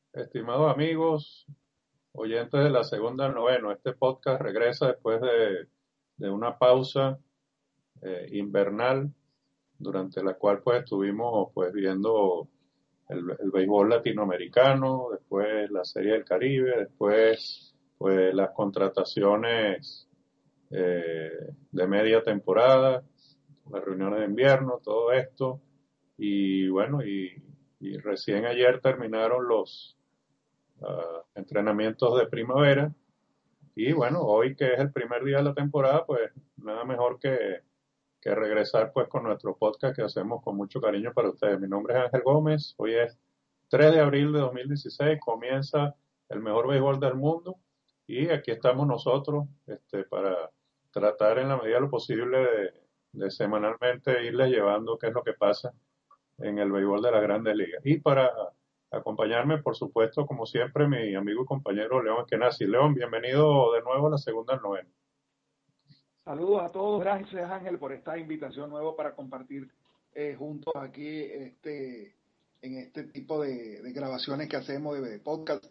Estimados amigos, oyentes de la segunda al noveno, este podcast regresa después de una pausa invernal durante la cual pues estuvimos pues viendo el béisbol latinoamericano, después la Serie del Caribe, después pues las contrataciones de media temporada, las reuniones de invierno, todo esto y bueno y recién ayer terminaron los entrenamientos de primavera. Y bueno, hoy que es el primer día de la temporada, pues nada mejor que regresar pues con nuestro podcast que hacemos con mucho cariño para ustedes. Mi nombre es Ángel Gómez, hoy es 3 de abril de 2016, comienza el mejor béisbol del mundo y aquí estamos nosotros para tratar en la medida de lo posible de semanalmente irles llevando qué es lo que pasa en el béisbol de las grandes ligas. Y para acompañarme, por supuesto, como siempre, mi amigo y compañero León Eskenazi. León, bienvenido de nuevo a la segunda al noveno. Saludos a todos, gracias Ángel por esta invitación nueva para compartir juntos aquí en este tipo de grabaciones que hacemos de podcast,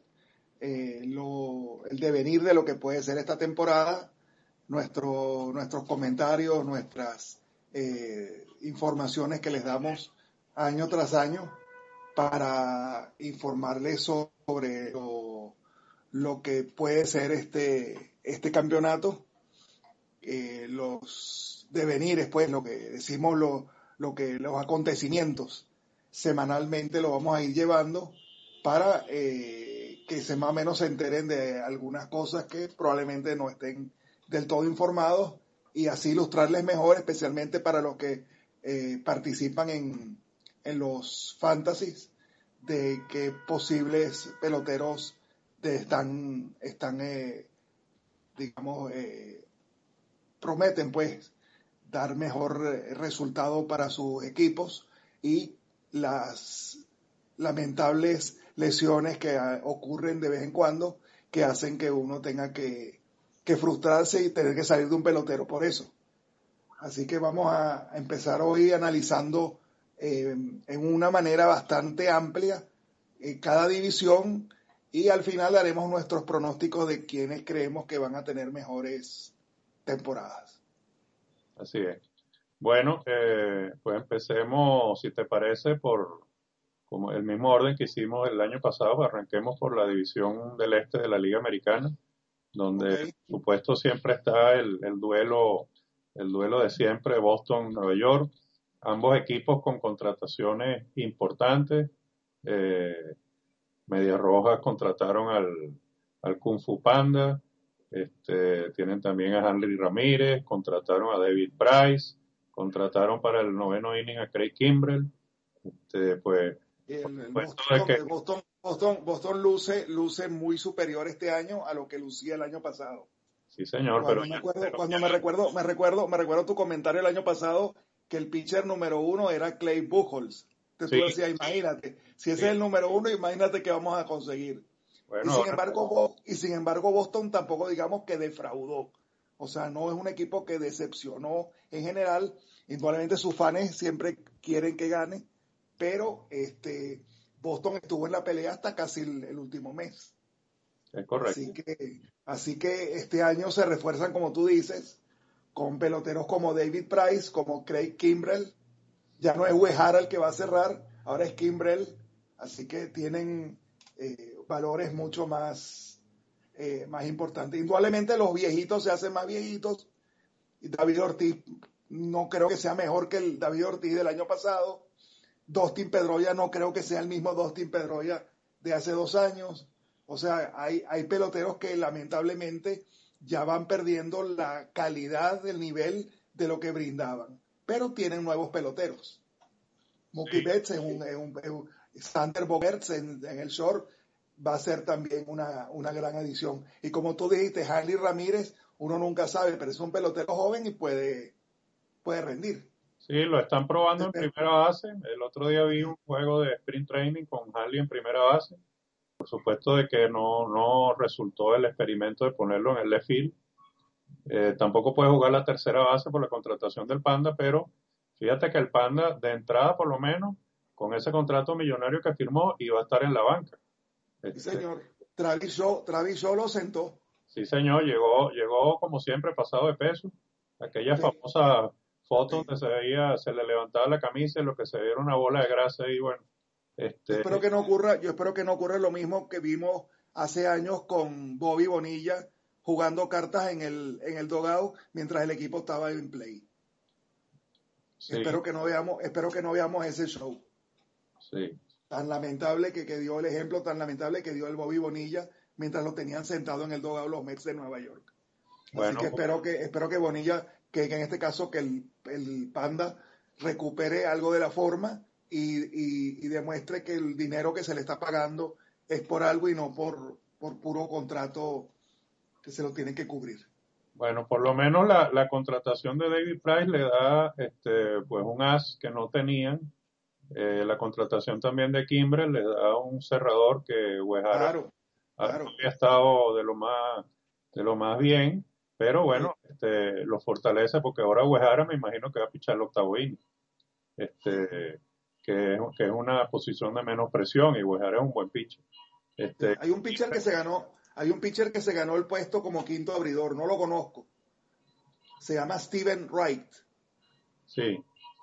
el devenir de lo que puede ser esta temporada, nuestros comentarios, nuestras informaciones que les damos año tras año para informarles sobre lo que puede ser este campeonato, los devenires, pues, lo que decimos, los acontecimientos semanalmente lo vamos a ir llevando para que se más o menos se enteren de algunas cosas que probablemente no estén del todo informados y así ilustrarles mejor, especialmente para los que participan en los fantasies, de qué posibles peloteros están digamos, prometen pues dar mejor resultado para sus equipos y las lamentables lesiones que ocurren de vez en cuando que hacen que uno tenga que frustrarse y tener que salir de un pelotero por eso. Así que vamos a empezar hoy analizando en una manera bastante amplia cada división y al final haremos nuestros pronósticos de quienes creemos que van a tener mejores temporadas. Así es. Bueno, pues empecemos, si te parece, por como el mismo orden que hicimos el año pasado. Arranquemos por la división del este de la Liga Americana, donde Okay. por supuesto siempre está el duelo de siempre, Boston-Nueva York, ambos equipos con contrataciones importantes. Eh, Medias Rojas contrataron al Kung Fu Panda, tienen también a Hanley Ramírez, contrataron a David Price, contrataron para el noveno inning a Craig Kimbrell. Pues, por El supuesto de que Boston luce muy superior este año a lo que lucía el año pasado. sí, señor, pero Me recuerdo tu comentario el año pasado que el pitcher número uno era Clay Buchholz. Entonces sí, tú decías, imagínate, si ese sí, es el número uno, imagínate qué vamos a conseguir. bueno, ahora Y sin embargo Boston tampoco digamos que defraudó. O sea, no es un equipo que decepcionó en general. Indudablemente sus fans siempre quieren que gane, pero Boston estuvo en la pelea hasta casi el último mes. es correcto. Así que este año se refuerzan, como tú dices, con peloteros como David Price, como Craig Kimbrell. Ya no es Uehara el que va a cerrar, ahora es Kimbrell. Así que tienen valores mucho más importantes. Indudablemente los viejitos se hacen más viejitos. Y David Ortiz no creo que sea mejor que el David Ortiz del año pasado. Dustin Pedroia no creo que sea el mismo Dustin Pedroia de hace 2 años. O sea, hay peloteros que lamentablemente ya van perdiendo la calidad del nivel de lo que brindaban. Pero tienen nuevos peloteros. Mookie Sí, Betts Sander Bogaerts en el short va a ser también una gran adición. Y como tú dijiste, Hanley Ramírez, uno nunca sabe, pero es un pelotero joven y puede rendir. sí, lo están probando en primera base. El otro día vi un juego de sprint training con Harley en primera base. Por supuesto de que no resultó el experimento de ponerlo en el left field. Tampoco puede jugar la tercera base por la contratación del Panda, pero fíjate que el Panda, de entrada por lo menos, con ese contrato millonario que firmó, iba a estar en la banca. Sí, Este, señor. Travis Shaw lo sentó. sí, señor, llegó como siempre pasado de peso. Aquella Sí, famosa foto sí. donde se veía, se le levantaba la camisa y lo que se veía era una bola de grasa y bueno, este, Yo espero que no ocurra lo mismo que vimos hace años con Bobby Bonilla jugando cartas en el dugout mientras el equipo estaba en play. sí, Espero que no veamos ese show sí. tan lamentable que dio el ejemplo tan lamentable que dio el Bobby Bonilla mientras lo tenían sentado en el dugout los Mets de Nueva York. Así que Bueno, espero que Bonilla, que en este caso que el Panda recupere algo de la forma y demuestre que el dinero que se le está pagando es por algo y no por puro contrato que se lo tienen que cubrir. bueno, por lo menos la contratación de David Price le da pues un as que no tenían. La contratación también de Kimbrel le da un cerrador que Uehara Claro, claro. había estado de lo más bien, pero Sí, bueno, lo fortalece porque ahora Uehara me imagino que va a pichar el octavo inning, sí, que es una posición de menos presión y Uehara es un buen pitcher. sí. Este, Hay un pitcher que se ganó el puesto como quinto abridor, no lo conozco. Se llama Steven Wright. sí,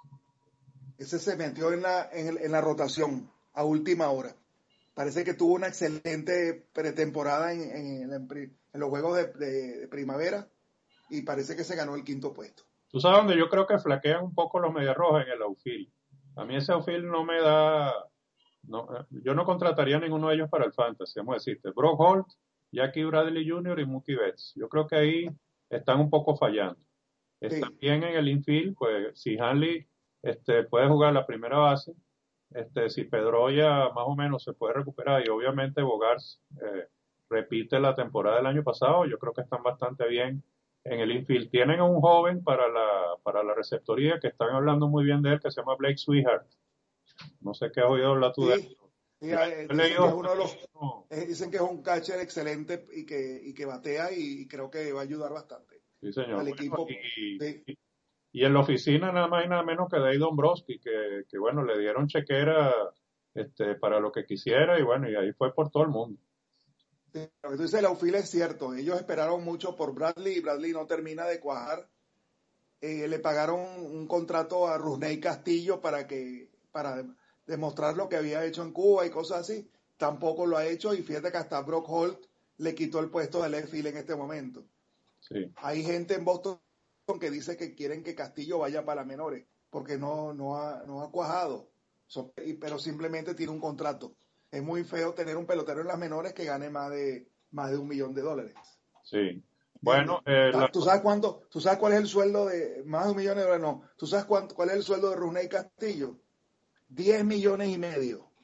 Ese se metió en la rotación a última hora. Parece que tuvo una excelente pretemporada en los juegos de primavera y parece que se ganó el quinto puesto. tú sabes donde yo creo que flaquean un poco los Medias Rojas en el outfield. A mí ese outfield no me da, no, yo no contrataría a ninguno de ellos para el fantasy, vamos a decirte. Brock Holt, Jackie Bradley Jr. y Mookie Betts. Yo creo que ahí están un poco fallando. Está Sí, bien en el infield, pues si Hanley puede jugar la primera base, si Pedroya más o menos se puede recuperar y obviamente Bogars repite la temporada del año pasado, yo creo que están bastante bien en el infield. Tienen a un joven para la receptoría que están hablando muy bien de él, que se llama Blake Swihart. No sé qué has oído hablar tú de él. sí. Sí, Yo he dicen que es leído, uno de los, dicen que es un catcher excelente y que batea y creo que va a ayudar bastante sí señor, al bueno, equipo. Sí, y en la oficina nada más y nada menos que Dave Dombrowski, que bueno, le dieron chequera para lo que quisiera y bueno, y ahí fue por todo el mundo. sí. Lo que tú dices, el outfield es cierto. Ellos esperaron mucho por Bradley y Bradley no termina de cuajar. Le pagaron un contrato a Rusney Castillo para demostrar lo que había hecho en Cuba y cosas así. Tampoco lo ha hecho y fíjate que hasta Brock Holt le quitó el puesto de left field en este momento. Sí, Hay gente en Boston que dice que quieren que Castillo vaya para las menores porque no ha cuajado, pero simplemente tiene un contrato. Es muy feo tener un pelotero en las menores que gane más de $1 millón. sí. Bueno, ¿Entiendes? ¿Tú sabes cuál es el sueldo de más de $1 millón? No. ¿Tú sabes cuál es el sueldo de Rusney Castillo? 10,5 millones.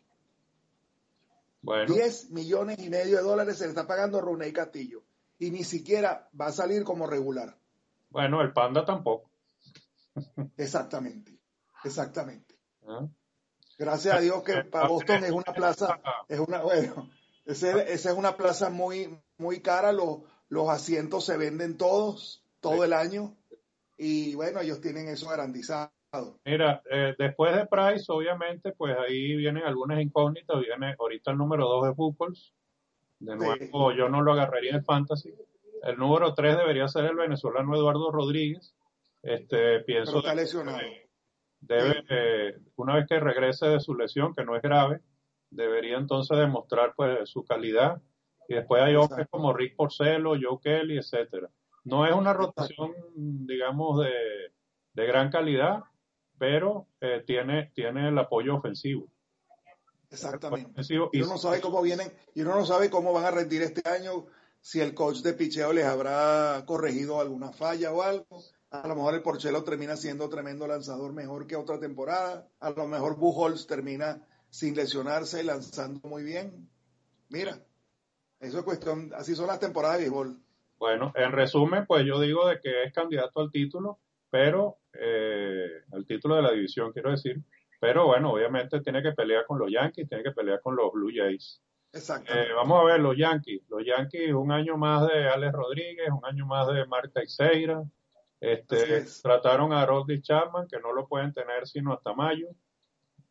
bueno, 10,5 millones se le está pagando a Rusney Castillo. Y ni siquiera va a salir como regular. bueno, el Panda tampoco. Exactamente. Exactamente. ¿Ah? Gracias a Dios que para Boston es una plaza, bueno, esa es una plaza muy cara. Los asientos se venden todos, Sí. todo el año. Y bueno, ellos tienen eso garantizado. Mira, después de Price, obviamente, pues ahí vienen algunas incógnitas. Viene ahorita el número 2 de Buchholz. De Sí, nuevo, yo no lo agarraría en el fantasy. El número 3 debería ser el venezolano Eduardo Rodríguez. pero Pienso de está que lesionado. debe, Sí, una vez que regrese de su lesión, que no es grave, debería entonces demostrar pues su calidad. Y después hay hombres exacto, como Rick Porcello, Joe Kelly, etcétera. No es una exacto, rotación, digamos, de gran calidad, pero tiene el apoyo ofensivo. El apoyo exactamente. ofensivo Y y uno no sabe cómo vienen, y uno no sabe cómo van a rendir este año, si el coach de picheo les habrá corregido alguna falla o algo. A lo mejor el Porchelo termina siendo tremendo lanzador mejor que otra temporada. A lo mejor Buchholz termina sin lesionarse, lanzando muy bien. Mira, eso es cuestión, así son las temporadas de béisbol. bueno, en resumen, pues yo digo de que es candidato al título, pero al título de la división, quiero decir, pero bueno, obviamente tiene que pelear con los Yankees, tiene que pelear con los Blue Jays. Exactamente. Vamos a ver los Yankees, un año más de Alex Rodríguez, un año más de Mark Teixeira, Así es. trataron a Rodney Chapman, que no lo pueden tener sino hasta mayo,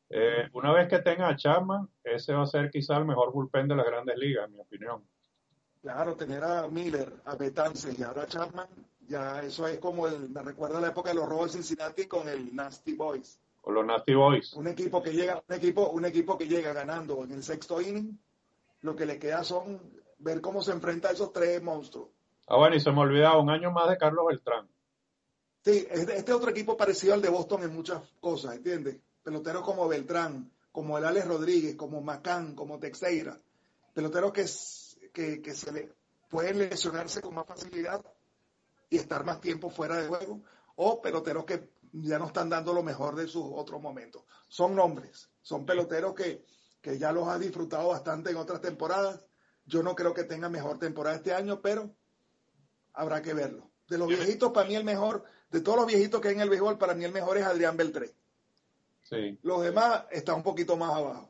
Una vez que tenga a Chapman, ese va a ser quizá el mejor bullpen de las grandes ligas, en mi opinión. Claro, tener a Miller, a Betances y ahora a Chapman, ya eso es como me recuerda la época de los Rojos de Cincinnati con el Nasty Boys. Con los Nasty Boys. Un equipo que llega ganando en el sexto inning, lo que le queda son ver cómo se enfrenta a esos tres monstruos. Ah, bueno, y se me olvidaba, un año más de Carlos Beltrán. Sí, este otro equipo parecido al de Boston en muchas cosas, ¿entiendes? Peloteros como Beltrán, como el Alex Rodríguez, como Macán, como Teixeira. Peloteros que se le pueden lesionarse con más facilidad y estar más tiempo fuera de juego, o peloteros que ya no están dando lo mejor de sus otros momentos. Son nombres, son peloteros que ya los has disfrutado bastante en otras temporadas. Yo no creo que tenga mejor temporada este año, pero habrá que verlo. De los viejitos, para mí el mejor, de todos los viejitos que hay en el béisbol, para mí el mejor es Adrián Beltré. Sí. Los demás están un poquito más abajo.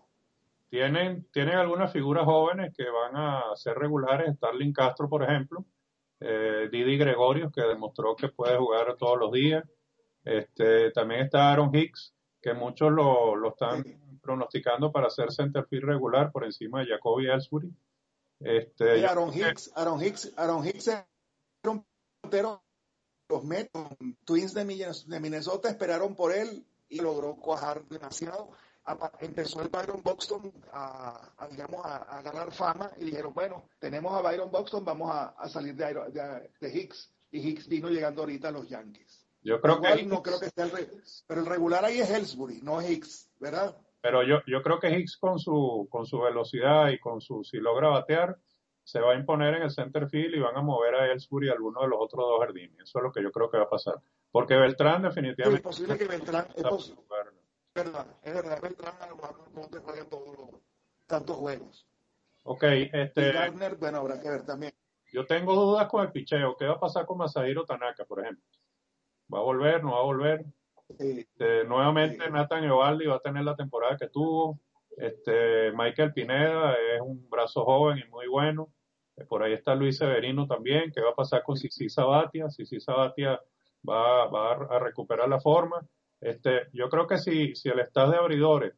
Tienen algunas figuras jóvenes que van a ser regulares. Starling Castro, por ejemplo. Didi Gregorius, que demostró que puede jugar todos los días. También está Aaron Hicks, que muchos lo están Sí. pronosticando para ser centerfield regular por encima de Jacoby Ellsbury. Yo Aaron creo que Hicks era un pelotero. Los Mets, Twins de Minnesota esperaron por él y logró cuajar demasiado. Empezó el Byron Buxton digamos, a ganar fama y dijeron, bueno, tenemos a Byron Buxton, vamos a salir de Hicks. Y Hicks vino llegando ahorita a los Yankees. yo creo que Igual no creo Hicks, que esté pero el regular ahí es Ellsbury, no Hicks, ¿verdad? pero yo creo que Hicks con su velocidad y si logra batear, se va a imponer en el center field y van a mover a Ellsbury a alguno de los otros dos jardines. Eso es lo que yo creo que va a pasar. Porque Beltrán Sí, es definitivamente posible que Beltrán, jugar. es verdad, Beltrán a lo mejor no te juega tantos juegos. Ok, Y Gardner, bueno, habrá que ver también. yo tengo dudas con el picheo. ¿Qué va a pasar con Masahiro Tanaka, por ejemplo? ¿Va a volver? ¿No va a volver? Sí, Nuevamente sí. Nathan Eovaldi va a tener la temporada que tuvo. Michael Pineda es un brazo joven y muy bueno. Por ahí está Luis Severino también. ¿Qué va a pasar con Sisi Sabathia? Sisi Sabathia va a recuperar la forma. Yo creo que si el staff de abridores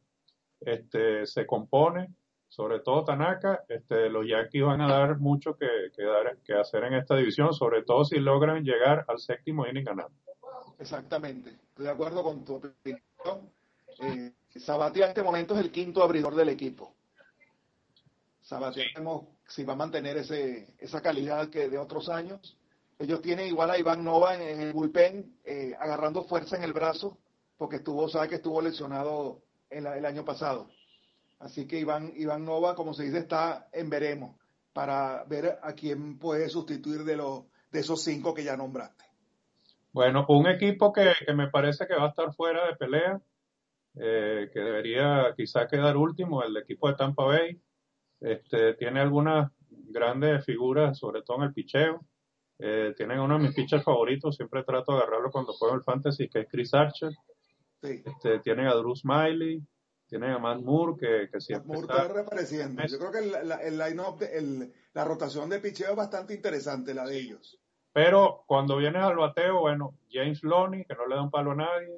se compone, sobre todo Tanaka, los Yankees van a dar mucho que hacer en esta división, sobre todo si logran llegar al séptimo inning ganando. Exactamente, estoy de acuerdo con tu opinión. Sabathia en este momento es el quinto abridor del equipo. Sabathia, si va a mantener esa calidad que de otros años. Ellos tienen igual a Iván Nova en el bullpen, agarrando fuerza en el brazo, porque sabe que estuvo lesionado el año pasado. Así que Iván Nova, como se dice, está en veremos para ver a quién puede sustituir de esos 5 que ya nombraste. Bueno, un equipo que me parece que va a estar fuera de pelea, que debería quizá quedar último, el equipo de Tampa Bay. Tiene algunas grandes figuras, sobre todo en el picheo. Tienen uno de mis pitchers favoritos, siempre trato de agarrarlo cuando juego el fantasy, que es Chris Archer. Sí. Tienen a Drew Smiley, tienen a Matt Moore, que siempre McMurray está. está reapareciendo. Yo creo que el line-up, la rotación de picheo es bastante interesante, la de ellos. Pero cuando vienes al bateo, bueno, James Loney, que no le da un palo a nadie.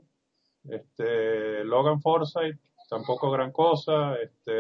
Logan Forsythe, tampoco gran cosa.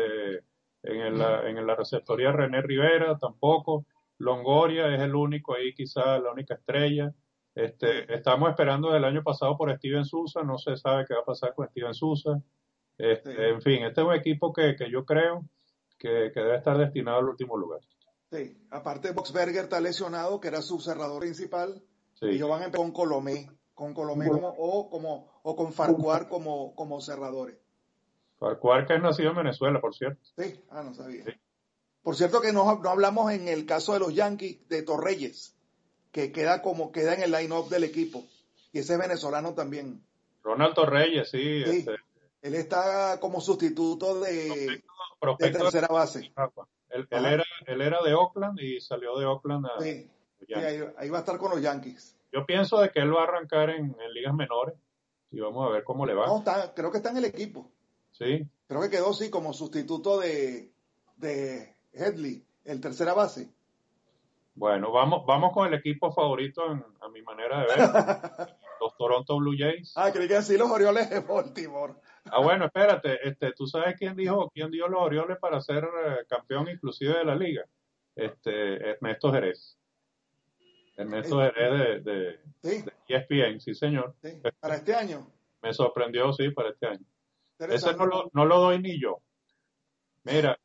En la receptoría René Rivera, tampoco. Longoria es el único ahí, quizá la única estrella. Sí, Estamos esperando del año pasado por Steven Souza, no se sabe qué va a pasar con Steven Souza. sí, En fin, este es un equipo que yo creo que debe estar destinado al último lugar. sí. Aparte, Boxberger está lesionado, que era su cerrador principal. Sí. Ellos van a empezar con Colomé o con Farcuar como cerradores. Farcuar, que es nacido en Venezuela, por cierto. Sí, no sabía. Sí. Por cierto que no hablamos en el caso de los Yankees de Torreyes, que queda en el line-up del equipo. Y ese es venezolano también. Ronaldo Reyes, sí, Sí, él está como sustituto de prospecto de tercera base. Chihuahua. Ajá. Él era de Oakland y salió de Oakland a Sí, los sí, Yankees. ahí va a estar con los Yankees. Yo pienso de que él va a arrancar en ligas menores y vamos a ver cómo le va. No, creo que está en el equipo. Sí. Creo que quedó, sí, como sustituto de Headley, el tercera base. Bueno, vamos con el equipo favorito a mi manera de ver, los Toronto Blue Jays. Creí que sí, los Orioles de Baltimore. Bueno, espérate, ¿tú sabes quién dio los Orioles para ser campeón inclusive de la liga? Ernesto Jerez. Ernesto Eh, Jerez sí, de ESPN, sí señor. sí, para este año. Me sorprendió, sí, para este año. Ese Interesante. no lo doy ni yo. Mira,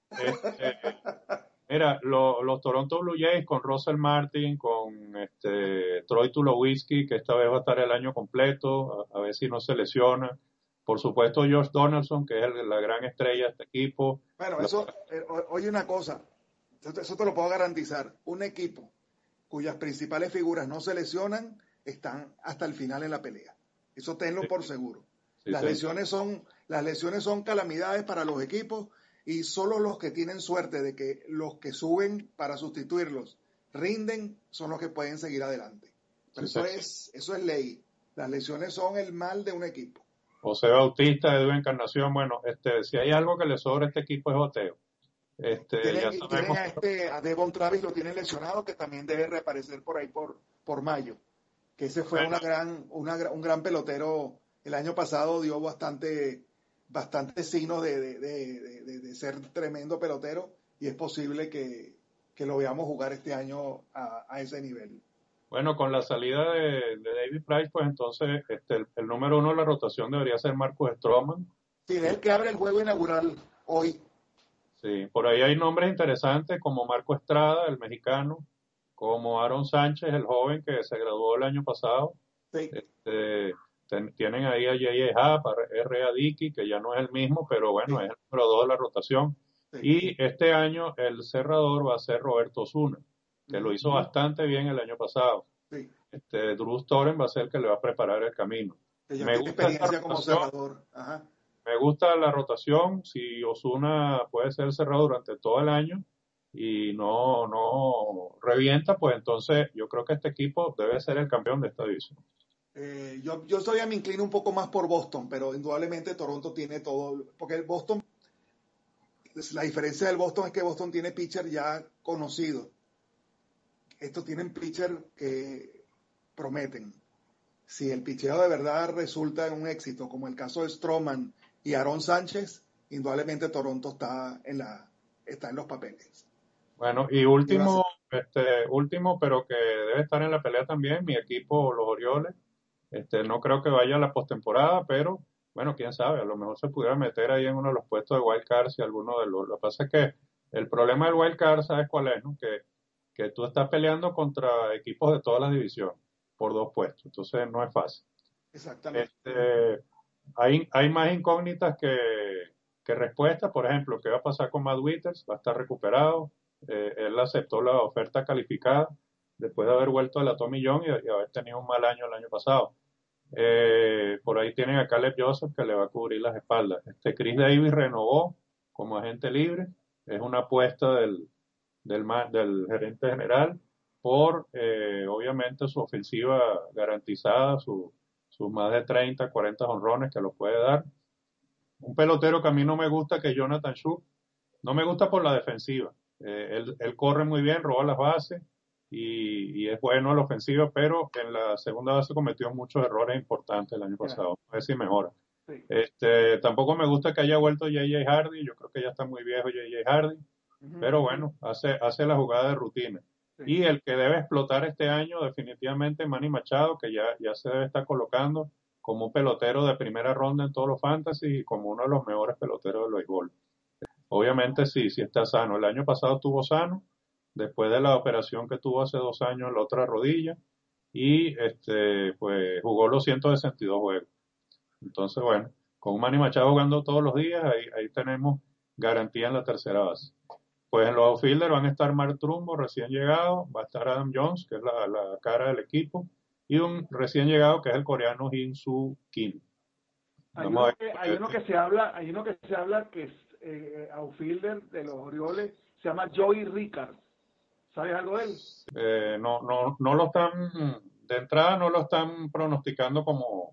los Toronto Blue Jays con Russell Martin, con Troy Tulowitzki, que esta vez va a estar el año completo, a ver si no se lesiona. Por supuesto, Josh Donaldson, que es la gran estrella de este equipo. Bueno, La- eso, oye una cosa, eso te lo puedo garantizar. Un equipo cuyas principales figuras no se lesionan están hasta el final en la pelea. Eso tenlo por seguro. sí, señor. Las lesiones son calamidades para los equipos y solo los que tienen suerte de que los que suben para sustituirlos rinden son los que pueden seguir adelante. Pero Sí, señor. eso es ley. Las lesiones son el mal de un equipo. José Bautista, Edu Encarnación, bueno, si hay algo que le sobra a este equipo es boteo. Ya Y tienen sabemos a Devon Travis, lo tienen lesionado, que también debe reaparecer por ahí por mayo. Que ese fue bueno, un gran pelotero. El año pasado dio bastante signos de ser tremendo pelotero y es posible que lo veamos jugar este año a ese nivel. bueno, con la salida de David Price, pues entonces el número uno de la rotación debería ser Marcus Stroman. Sí, es el que abre el juego inaugural hoy. Sí, por ahí hay nombres interesantes como Marco Estrada, el mexicano, como Aaron Sánchez, el joven que se graduó el año pasado. Sí, Este, tienen ahí a J.J. Happ, a R.A. Dickey, que ya no es el mismo, pero bueno, sí, es el número dos de la rotación. sí. Y este año el cerrador va a ser Roberto Osuna, que lo Ujú, hizo bastante bien el año pasado. sí, Drew Storen va a ser el que le va a preparar el camino. que ya Me tiene gusta esta experiencia como rotación. cerrador. Ajá. Me gusta la rotación, si Osuna puede ser cerrado durante todo el año y no revienta, pues entonces yo creo que este equipo debe ser el campeón de esta división. Yo todavía me inclino un poco más por Boston, pero indudablemente Toronto tiene todo, porque el Boston, la diferencia del Boston es que Boston tiene pitcher ya conocido. Estos tienen pitcher que prometen. Si el picheo de verdad resulta en un éxito, como el caso de Stroman y Aaron Sánchez, indudablemente Toronto está en los papeles. Bueno, y Y va a ser, último, pero que debe estar en la pelea también, mi equipo, los Orioles. No creo que vaya a la postemporada, pero bueno, quién sabe, a lo mejor se pudiera meter ahí en uno de los puestos de wild card si alguno de los. Lo que pasa es que el problema del wild card, ¿sabes cuál es? ¿No? Que tú estás peleando contra equipos de todas las divisiones por dos puestos, entonces no es fácil. exactamente. Este, hay más incógnitas que respuestas, por ejemplo, ¿qué va a pasar con Matt Wieters? ¿Va a estar recuperado? Él aceptó la oferta calificada después de haber vuelto a la Tommy John y haber tenido un mal año el año pasado. Por ahí tienen a Caleb Joseph que le va a cubrir las espaldas. Chris Davis renovó como agente libre, es una apuesta del gerente general por, obviamente, su ofensiva garantizada, sus más de 30, 40 jonrones que lo puede dar. Un pelotero que a mí no me gusta, que es Jonathan Schultz, no me gusta por la defensiva. Él corre muy bien, roba las bases y es bueno en la ofensiva, pero en la segunda base cometió muchos errores importantes el año Ya, pasado. A ver si mejora. sí. Tampoco me gusta que haya vuelto J.J. Hardy. Yo creo que ya está muy viejo J.J. Hardy, Ujú, pero bueno, hace la jugada de rutina. sí. Y el que debe explotar este año, definitivamente, Manny Machado, que ya se debe estar colocando como un pelotero de primera ronda en todos los fantasy y como uno de los mejores peloteros del béisbol. Obviamente sí está sano. El año pasado estuvo sano, después de la operación que tuvo hace 2 años en la otra rodilla, y pues jugó los 162 juegos. Entonces, bueno, con Manny Machado jugando todos los días, ahí tenemos garantía en la tercera base. Pues en los outfielders van a estar Mark Trumbo, recién llegado, va a estar Adam Jones, que es la cara del equipo, y un recién llegado que es el coreano Hin Soo Kim. Vamos a ver. Hay uno que se habla que es outfielder de los Orioles, se llama Joey Ricard. ¿Sabes algo de él? No lo están, de entrada no lo están pronosticando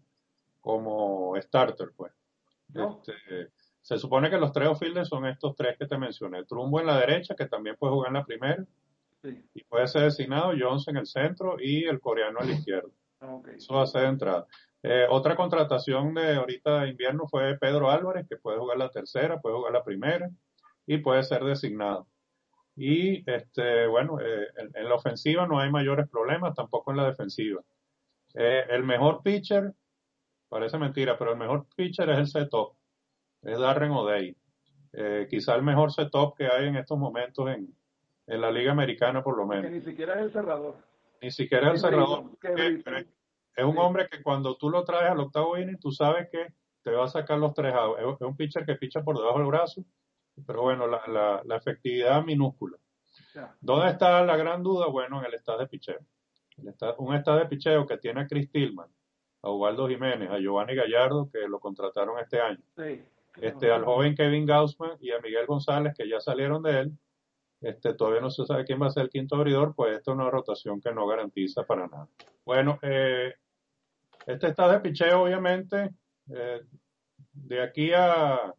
como starter, pues. No. Se supone que los tres outfielders son estos tres que te mencioné. Trumbo en la derecha, que también puede jugar en la primera, Sí. y puede ser designado Jones en el centro y el coreano a la izquierda. Ok. Eso va a ser de entrada. Otra contratación de ahorita de invierno fue Pedro Álvarez, que puede jugar la tercera, puede jugar la primera y puede ser designado. Y bueno, en la ofensiva no hay mayores problemas, tampoco en la defensiva. El mejor pitcher, parece mentira, pero el mejor pitcher es el setup, es Darren O'Day. Quizá el mejor setup que hay en estos momentos en la Liga Americana, por lo Porque menos. ni siquiera es el cerrador. Ni siquiera el Qué cerrador, Britton, qué pero Britton. es un Sí, hombre que cuando tú lo traes al octavo inning, tú sabes que te va a sacar los 3 outs. Es un pitcher que picha por debajo del brazo, pero bueno, la efectividad minúscula. ya. ¿Dónde está la gran duda? Bueno, en el estado de picheo. Un estado de picheo que tiene a Chris Tillman, a Ubaldo Jiménez, a Giovanni Gallardo, que lo contrataron este año, Sí, al joven Kevin Gausman y a Miguel González, que ya salieron de él. Todavía no se sabe quién va a ser el quinto abridor, pues esta es una rotación que no garantiza para nada. Bueno, este estado de picheo, obviamente, de aquí a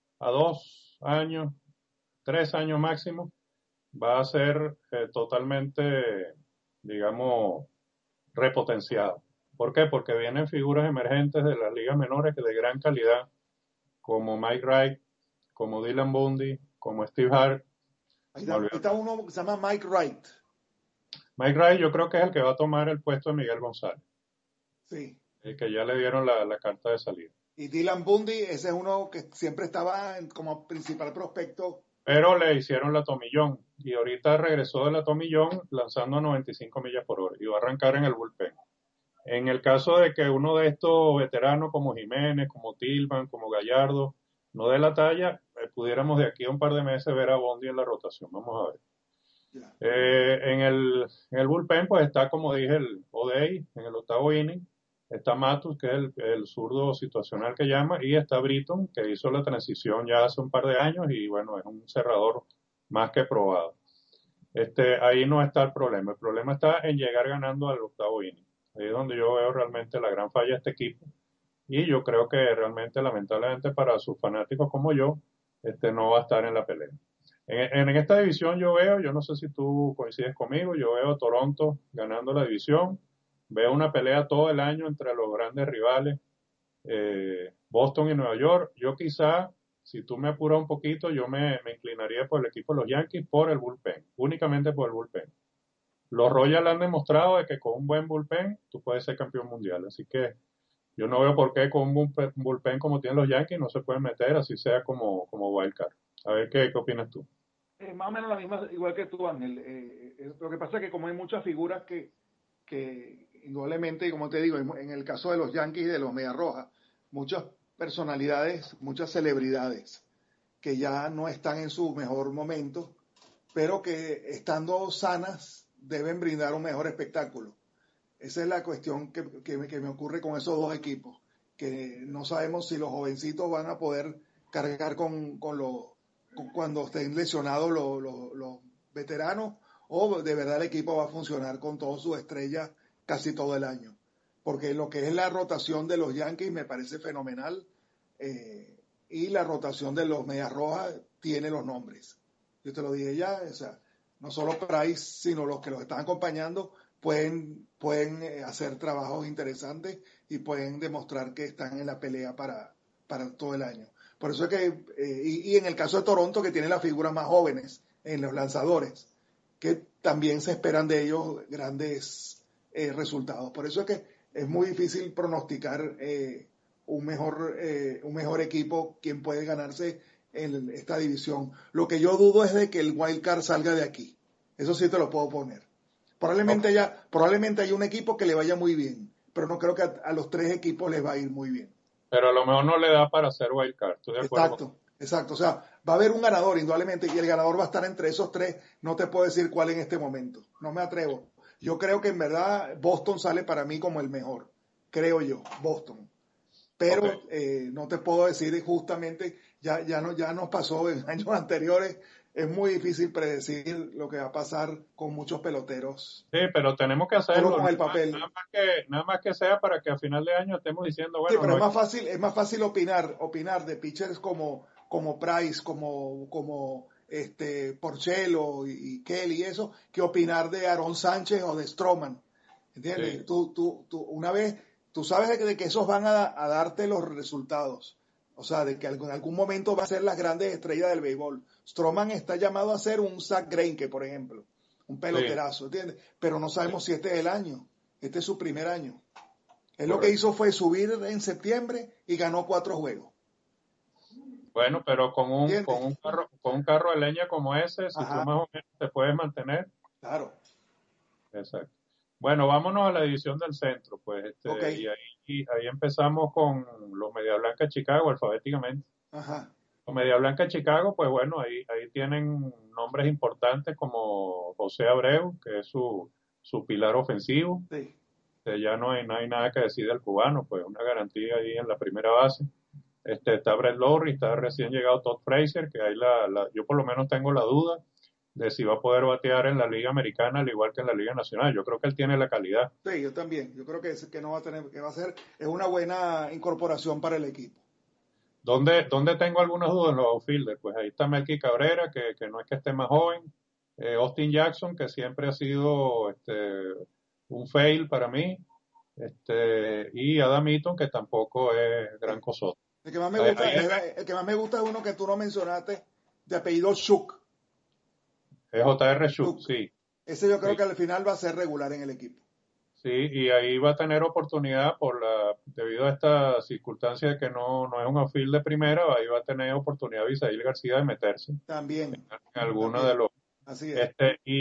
2 años, 3 años máximo, va a ser totalmente, digamos, repotenciado. ¿Por qué? Porque vienen figuras emergentes de las ligas menores que de gran calidad, como Mike Wright, como Dylan Bundy, como Steve Hart. Ahí está uno que se llama Mike Wright. Mike Wright yo creo que es el que va a tomar el puesto de Miguel González, Sí. que ya le dieron la carta de salida. Y Dylan Bundy, ese es uno que siempre estaba como principal prospecto. Pero le hicieron la tomillón y ahorita regresó de la tomillón lanzando 95 millas por hora y va a arrancar en el bullpen. En el caso de que uno de estos veteranos como Jiménez, como Tillman, como Gallardo, no dé la talla, pudiéramos de aquí a un par de meses ver a Bondi en la rotación. Vamos a ver. Ya. En el bullpen, pues está, como dije, el O'Day en el octavo inning. Está Matus, que es el zurdo situacional que llama, y está Britton, que hizo la transición ya hace un par de años y bueno, es un cerrador más que probado. Ahí no está el problema. El problema está en llegar ganando al octavo inning. Ahí es donde yo veo realmente la gran falla de este equipo. Y yo creo que realmente, lamentablemente, para sus fanáticos como yo, no va a estar en la pelea. En esta división yo no sé si tú coincides conmigo, yo veo a Toronto ganando la división, veo una pelea todo el año entre los grandes rivales, Boston y Nueva York. Yo quizá, si tú me apuras un poquito, yo me inclinaría por el equipo de los Yankees por el bullpen, únicamente por el bullpen. Los Royals han demostrado de que con un buen bullpen tú puedes ser campeón mundial, así que yo no veo por qué con un bullpen como tienen los Yankees no se pueden meter, así sea como wildcard. A ver qué opinas tú. Más o menos la misma, igual que tú, Ángel. Lo que pasa es que como hay muchas figuras que indudablemente, y como te digo, en el caso de los Yankees y de los Medias Rojas, muchas personalidades, muchas celebridades que ya no están en su mejor momento, pero que estando sanas deben brindar un mejor espectáculo. Esa es la cuestión que me ocurre con esos dos equipos, que no sabemos si los jovencitos van a poder cargar cuando estén lesionados los veteranos, o de verdad el equipo va a funcionar con todas sus estrellas casi todo el año. Porque lo que es la rotación de los Yankees me parece fenomenal, y la rotación de los Medias Rojas tiene los nombres. Yo te lo dije ya, o sea, no solo Price, sino los que los están acompañando pueden hacer trabajos interesantes y pueden demostrar que están en la pelea para todo el año. Por eso es que, y en el caso de Toronto, que tiene las figuras más jóvenes en los lanzadores, que también se esperan de ellos grandes resultados. Por eso es que es muy difícil pronosticar un mejor equipo, quien puede ganarse en esta división. Lo que yo dudo es de que el wild card salga de aquí. Eso sí te lo puedo poner. Okay. Probablemente haya un equipo que le vaya muy bien, pero no creo que a los tres equipos les va a ir muy bien. Pero a lo mejor no le da para hacer wildcard, estoy de acuerdo con... Exacto. O sea, va a haber un ganador, indudablemente, y el ganador va a estar entre esos tres. No te puedo decir cuál en este momento. No me atrevo. Yo creo que en verdad Boston sale para mí como el mejor. Creo yo, Boston. Pero Okay. no te puedo decir justamente, ya nos pasó en años anteriores. Es muy difícil predecir lo que va a pasar con muchos peloteros. Sí, pero tenemos que Solo hacerlo, con el papel. nada más que sea para que a final de año estemos diciendo, Sí, bueno, pero no, es más fácil opinar de pitchers como Price, como Porcello y Kelly y eso, que opinar de Aaron Sánchez o de Stroman. sí, ¿Entiendes? Una vez tú sabes de que esos van a darte los resultados. O sea, de que en algún momento va a ser las grandes estrellas del béisbol. Stroman está llamado a ser un Zach Greinke, por ejemplo. Un Sí, peloterazo, ¿entiendes? Pero no sí, sabemos si este es el año. Este es su primer año. Él lo que correcto. hizo fue subir en septiembre y ganó 4 juegos. Bueno, pero ¿Entiendes? con un carro de leña como ese, si tú Ajá, más o menos te puedes mantener, claro. exacto. Bueno, vámonos a la división del centro, pues, Ok. ahí empezamos con los Media Blanca de Chicago alfabéticamente. Ajá. Los Media Blanca de Chicago, pues bueno, ahí tienen nombres importantes como José Abreu, que es su pilar ofensivo. Sí. Ya no hay nada que decir del cubano, pues una garantía ahí en la primera base. Está Brett Lawrie, está recién llegado Todd Frazier, que ahí yo por lo menos tengo la duda de si va a poder batear en la Liga Americana al igual que en la Liga Nacional. Yo creo que él tiene la calidad. Sí, yo también. Yo creo que no va a tener, que va a ser, es una buena incorporación para el equipo. ¿Dónde tengo algunas dudas en los outfielders? Pues ahí está Melky Cabrera, que no es que esté más joven. Austin Jackson, que siempre ha sido un fail para mí. Y Adam Eaton, que tampoco es gran Sí. cosa. El que más me Ahí, gusta, ahí el que más me gusta es uno que tú no mencionaste, de apellido Shuk. es J.R. Schultz, Shuk. sí. Ese yo creo Sí, que al final va a ser regular en el equipo. sí, y ahí va a tener oportunidad debido a esta circunstancia de que no es un outfield de primera, ahí va a tener oportunidad Isaíl García de meterse También, en alguno de también. los. Así es.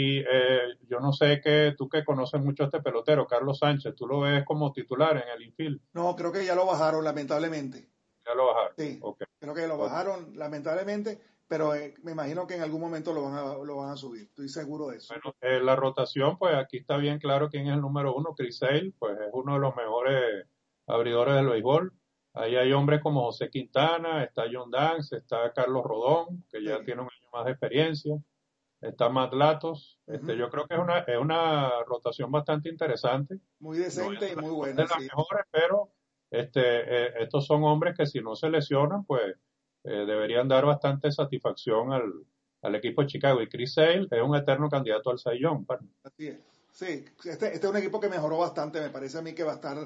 Yo no sé que tú que conoces mucho a este pelotero, Carlos Sánchez, tú lo ves como titular en el infield, No, creo que ya lo bajaron, lamentablemente. ya lo bajaron. Sí, Ok, creo que lo ok. bajaron, lamentablemente, pero me imagino que en algún momento lo van a subir. Estoy seguro de eso. Bueno, la rotación, pues aquí está bien claro quién es el número uno, Chris Sale, pues es uno de los mejores abridores del béisbol. Ahí hay hombres como José Quintana, está John Dance, está Carlos Rodón, que ya Sí. tiene un año más de experiencia, está Matt Latos. Ujú. Yo creo que es una rotación bastante interesante. Muy No decente y muy es de buena, las sí. mejores, pero estos son hombres que si no se lesionan, pues deberían dar bastante satisfacción al equipo de Chicago. Y Chris Sale es un eterno candidato al Cy Young. Así es. Sí, este es un equipo que mejoró bastante. Me parece a mí que va a estar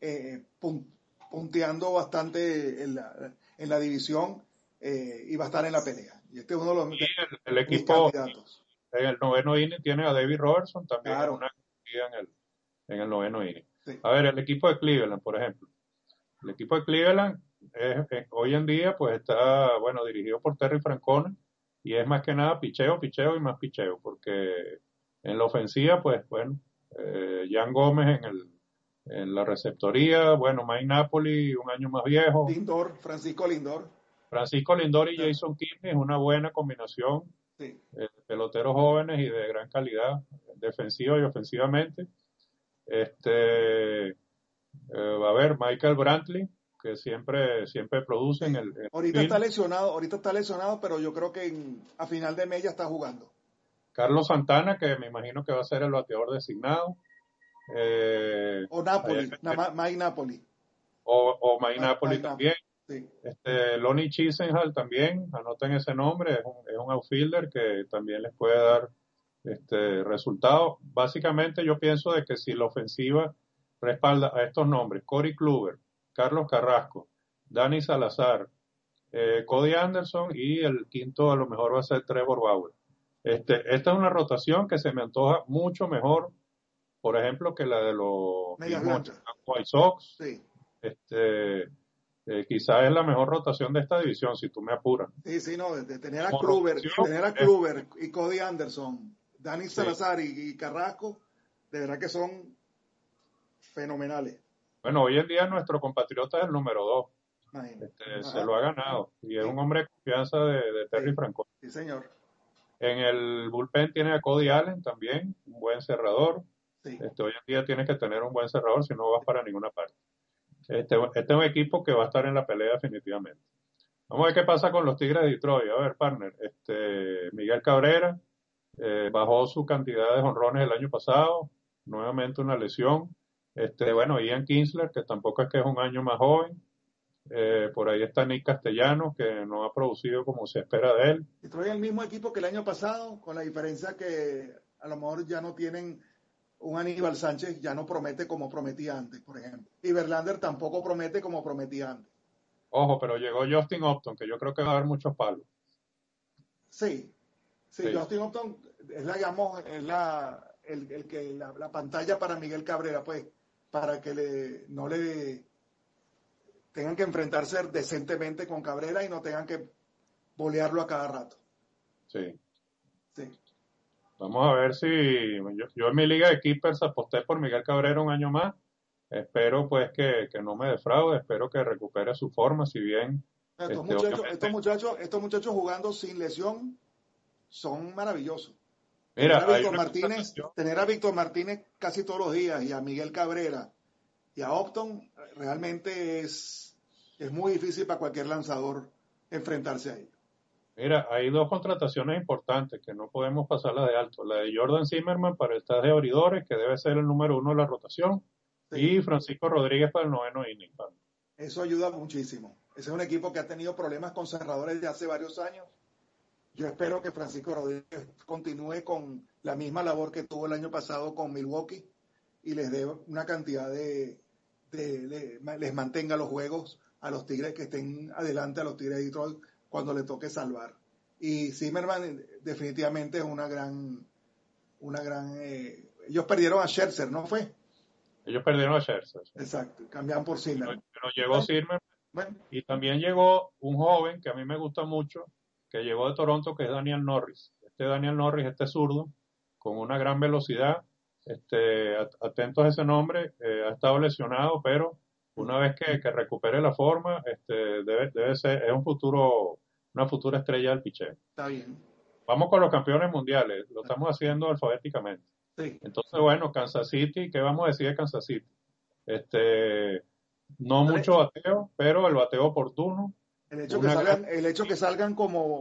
punteando bastante en la división y va a estar en la pelea. Y este es uno Y de el mis equipo candidatos. en el noveno inning tiene a David Robertson, también es Claro, una garantía en el noveno inning. sí. A ver, el equipo de Cleveland, por ejemplo. El equipo de Cleveland hoy en día pues está, bueno, dirigido por Terry Francona y es más que nada picheo, picheo y más picheo, porque en la ofensiva pues bueno, Jan Gómez en la receptoría, bueno, Mike Napoli un año más viejo, Lindor, Francisco Lindor. Francisco Lindor y Ah, Jason Kipnis es una buena combinación, sí. peloteros jóvenes y de gran calidad, defensiva y ofensivamente. A ver, Michael Brantley, que siempre produce en Sí. el Ahorita field. está lesionado, pero yo creo que a final de mes ya está jugando. Carlos Santana, que me imagino que va a ser el bateador designado. Eh, O Ahí Napoli, Mike Napoli. o Mike Napoli Mike también. Napoli. Sí. Lonnie Chisenhall también, anoten ese nombre, es un outfielder que también les puede dar resultados. Básicamente yo pienso de que si la ofensiva respalda a estos nombres, Corey Kluber, Carlos Carrasco, Dani Salazar, Cody Anderson y el quinto a lo mejor va a ser Trevor Bauer. Esta es una rotación que se me antoja mucho mejor, por ejemplo, que la de los Medias mismos blancas. Chicago White Sox. Sí. Quizás es la mejor rotación de esta división, si tú me apuras. Sí, sí, no, de Como rotación, Tener a es- Kluber y Cody Anderson, Dani sí. Salazar y Carrasco, de verdad que son fenomenales. Bueno, hoy en día nuestro compatriota es el número 2. Imagínate. Se Ajá, lo ha ganado y es sí, un hombre de confianza de Terry sí, Francona. sí, señor. En el bullpen tiene a Cody Allen también, un buen cerrador. Sí. Hoy en día tienes que tener un buen cerrador si no vas para ninguna parte. Este es un equipo que va a estar en la pelea definitivamente. Vamos a ver qué pasa con los Tigres de Detroit. A ver, partner, Miguel Cabrera bajó su cantidad de jonrones el año pasado, nuevamente una lesión. Bueno, Ian Kinsler, que tampoco es que es un año más joven. Por ahí está Nick Castellanos, que no ha producido como se espera de él. Y trae el mismo equipo que el año pasado, con la diferencia que a lo mejor ya no tienen un Aníbal Sánchez ya no promete como prometía antes, por ejemplo. Y Verlander tampoco promete como prometía antes. Ojo, pero llegó Justin Upton, que yo creo que va a haber muchos palos. Sí, sí, Sí, Justin Upton es la, digamos, es la pantalla para Miguel Cabrera, pues, para que no le tengan que enfrentarse decentemente con Cabrera y no tengan que bolearlo a cada rato. sí. Sí. Vamos a ver si yo en mi liga de keepers aposté por Miguel Cabrera un año más. Espero pues que no me defraude, espero que recupere su forma, si bien obviamente. Estos muchachos jugando sin lesión son maravillosos. Mira, hay una contratación. Tener a Víctor Martínez casi todos los días y a Miguel Cabrera y a Upton realmente es muy difícil para cualquier lanzador enfrentarse a ellos. Mira, hay dos contrataciones importantes que no podemos pasarlas de alto. La de Jordan Zimmerman para el staff de abridores, que debe ser el número uno de la rotación, y Sí, Francisco Rodríguez para el noveno inning. eso ayuda muchísimo. Ese es un equipo que ha tenido problemas con cerradores de hace varios años. Yo espero que Francisco Rodríguez continúe con la misma labor que tuvo el año pasado con Milwaukee y les dé una cantidad les mantenga los juegos a los Tigres, que estén adelante a los Tigres de Detroit cuando le toque salvar. Y Zimmerman definitivamente es ellos perdieron a Scherzer, ¿no fue? Ellos perdieron a Scherzer, sí. Exacto, cambian por Zimmerman. Pero llegó Bueno, Zimmerman bueno, y también llegó un joven que a mí me gusta mucho, que llegó de Toronto, que es Daniel Norris. Daniel Norris, zurdo, con una gran velocidad, atentos a ese nombre, ha estado lesionado, pero una vez que recupere la forma, debe ser, es una futura estrella del picheo. está bien. Vamos con los campeones mundiales, lo estamos haciendo alfabéticamente. Sí. Entonces, bueno, Kansas City, ¿qué vamos a decir de Kansas City? No mucho bateo, pero el bateo oportuno, una gran. El hecho que salgan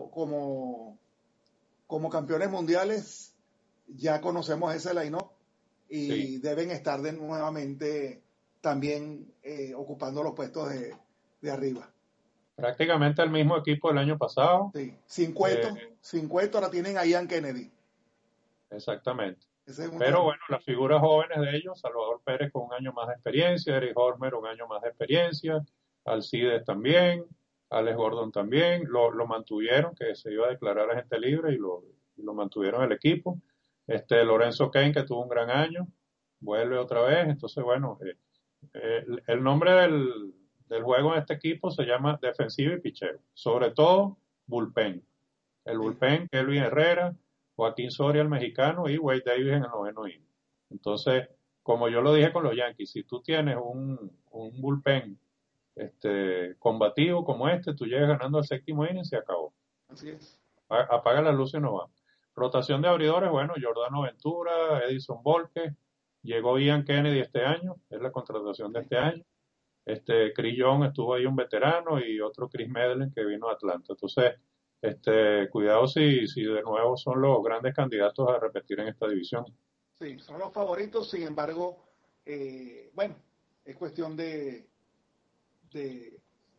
como campeones mundiales, ya conocemos ese line-up Sí, y deben estar nuevamente también ocupando los puestos de arriba. prácticamente el mismo equipo del año pasado. Sí. eh, Sin cueto ahora tienen a Ian Kennedy. Exactamente. Ese es un Pero diablo. bueno, las figuras jóvenes de ellos, Salvador Pérez con un año más de experiencia, Eric Hormer un año más de experiencia, Alcides también, Alex Gordon también, lo mantuvieron, que se iba a declarar agente libre y lo mantuvieron el equipo. Lorenzo Kane, que tuvo un gran año, vuelve otra vez. Entonces, bueno, el nombre del juego en este equipo se llama defensivo y picheo, sobre todo bullpen. El Sí. bullpen, Kelvin Herrera, Joaquín Soria, el mexicano, y Wade Davis en el noveno inning. Entonces, como yo lo dije con los Yankees, si tú tienes un bullpen combativo como tú llegas ganando al séptimo inning, se acabó. Así es. Apaga la luz y no va. Rotación de abridores, bueno, Jordano Ventura, Edison Volque, llegó Ian Kennedy este año, es la contratación de Sí. este año. Chris Young estuvo ahí, un veterano, y otro Chris Medlen que vino a Atlanta. Entonces, cuidado si de nuevo son los grandes candidatos a repetir en esta división. Sí, son los favoritos, sin embargo, bueno, es cuestión de,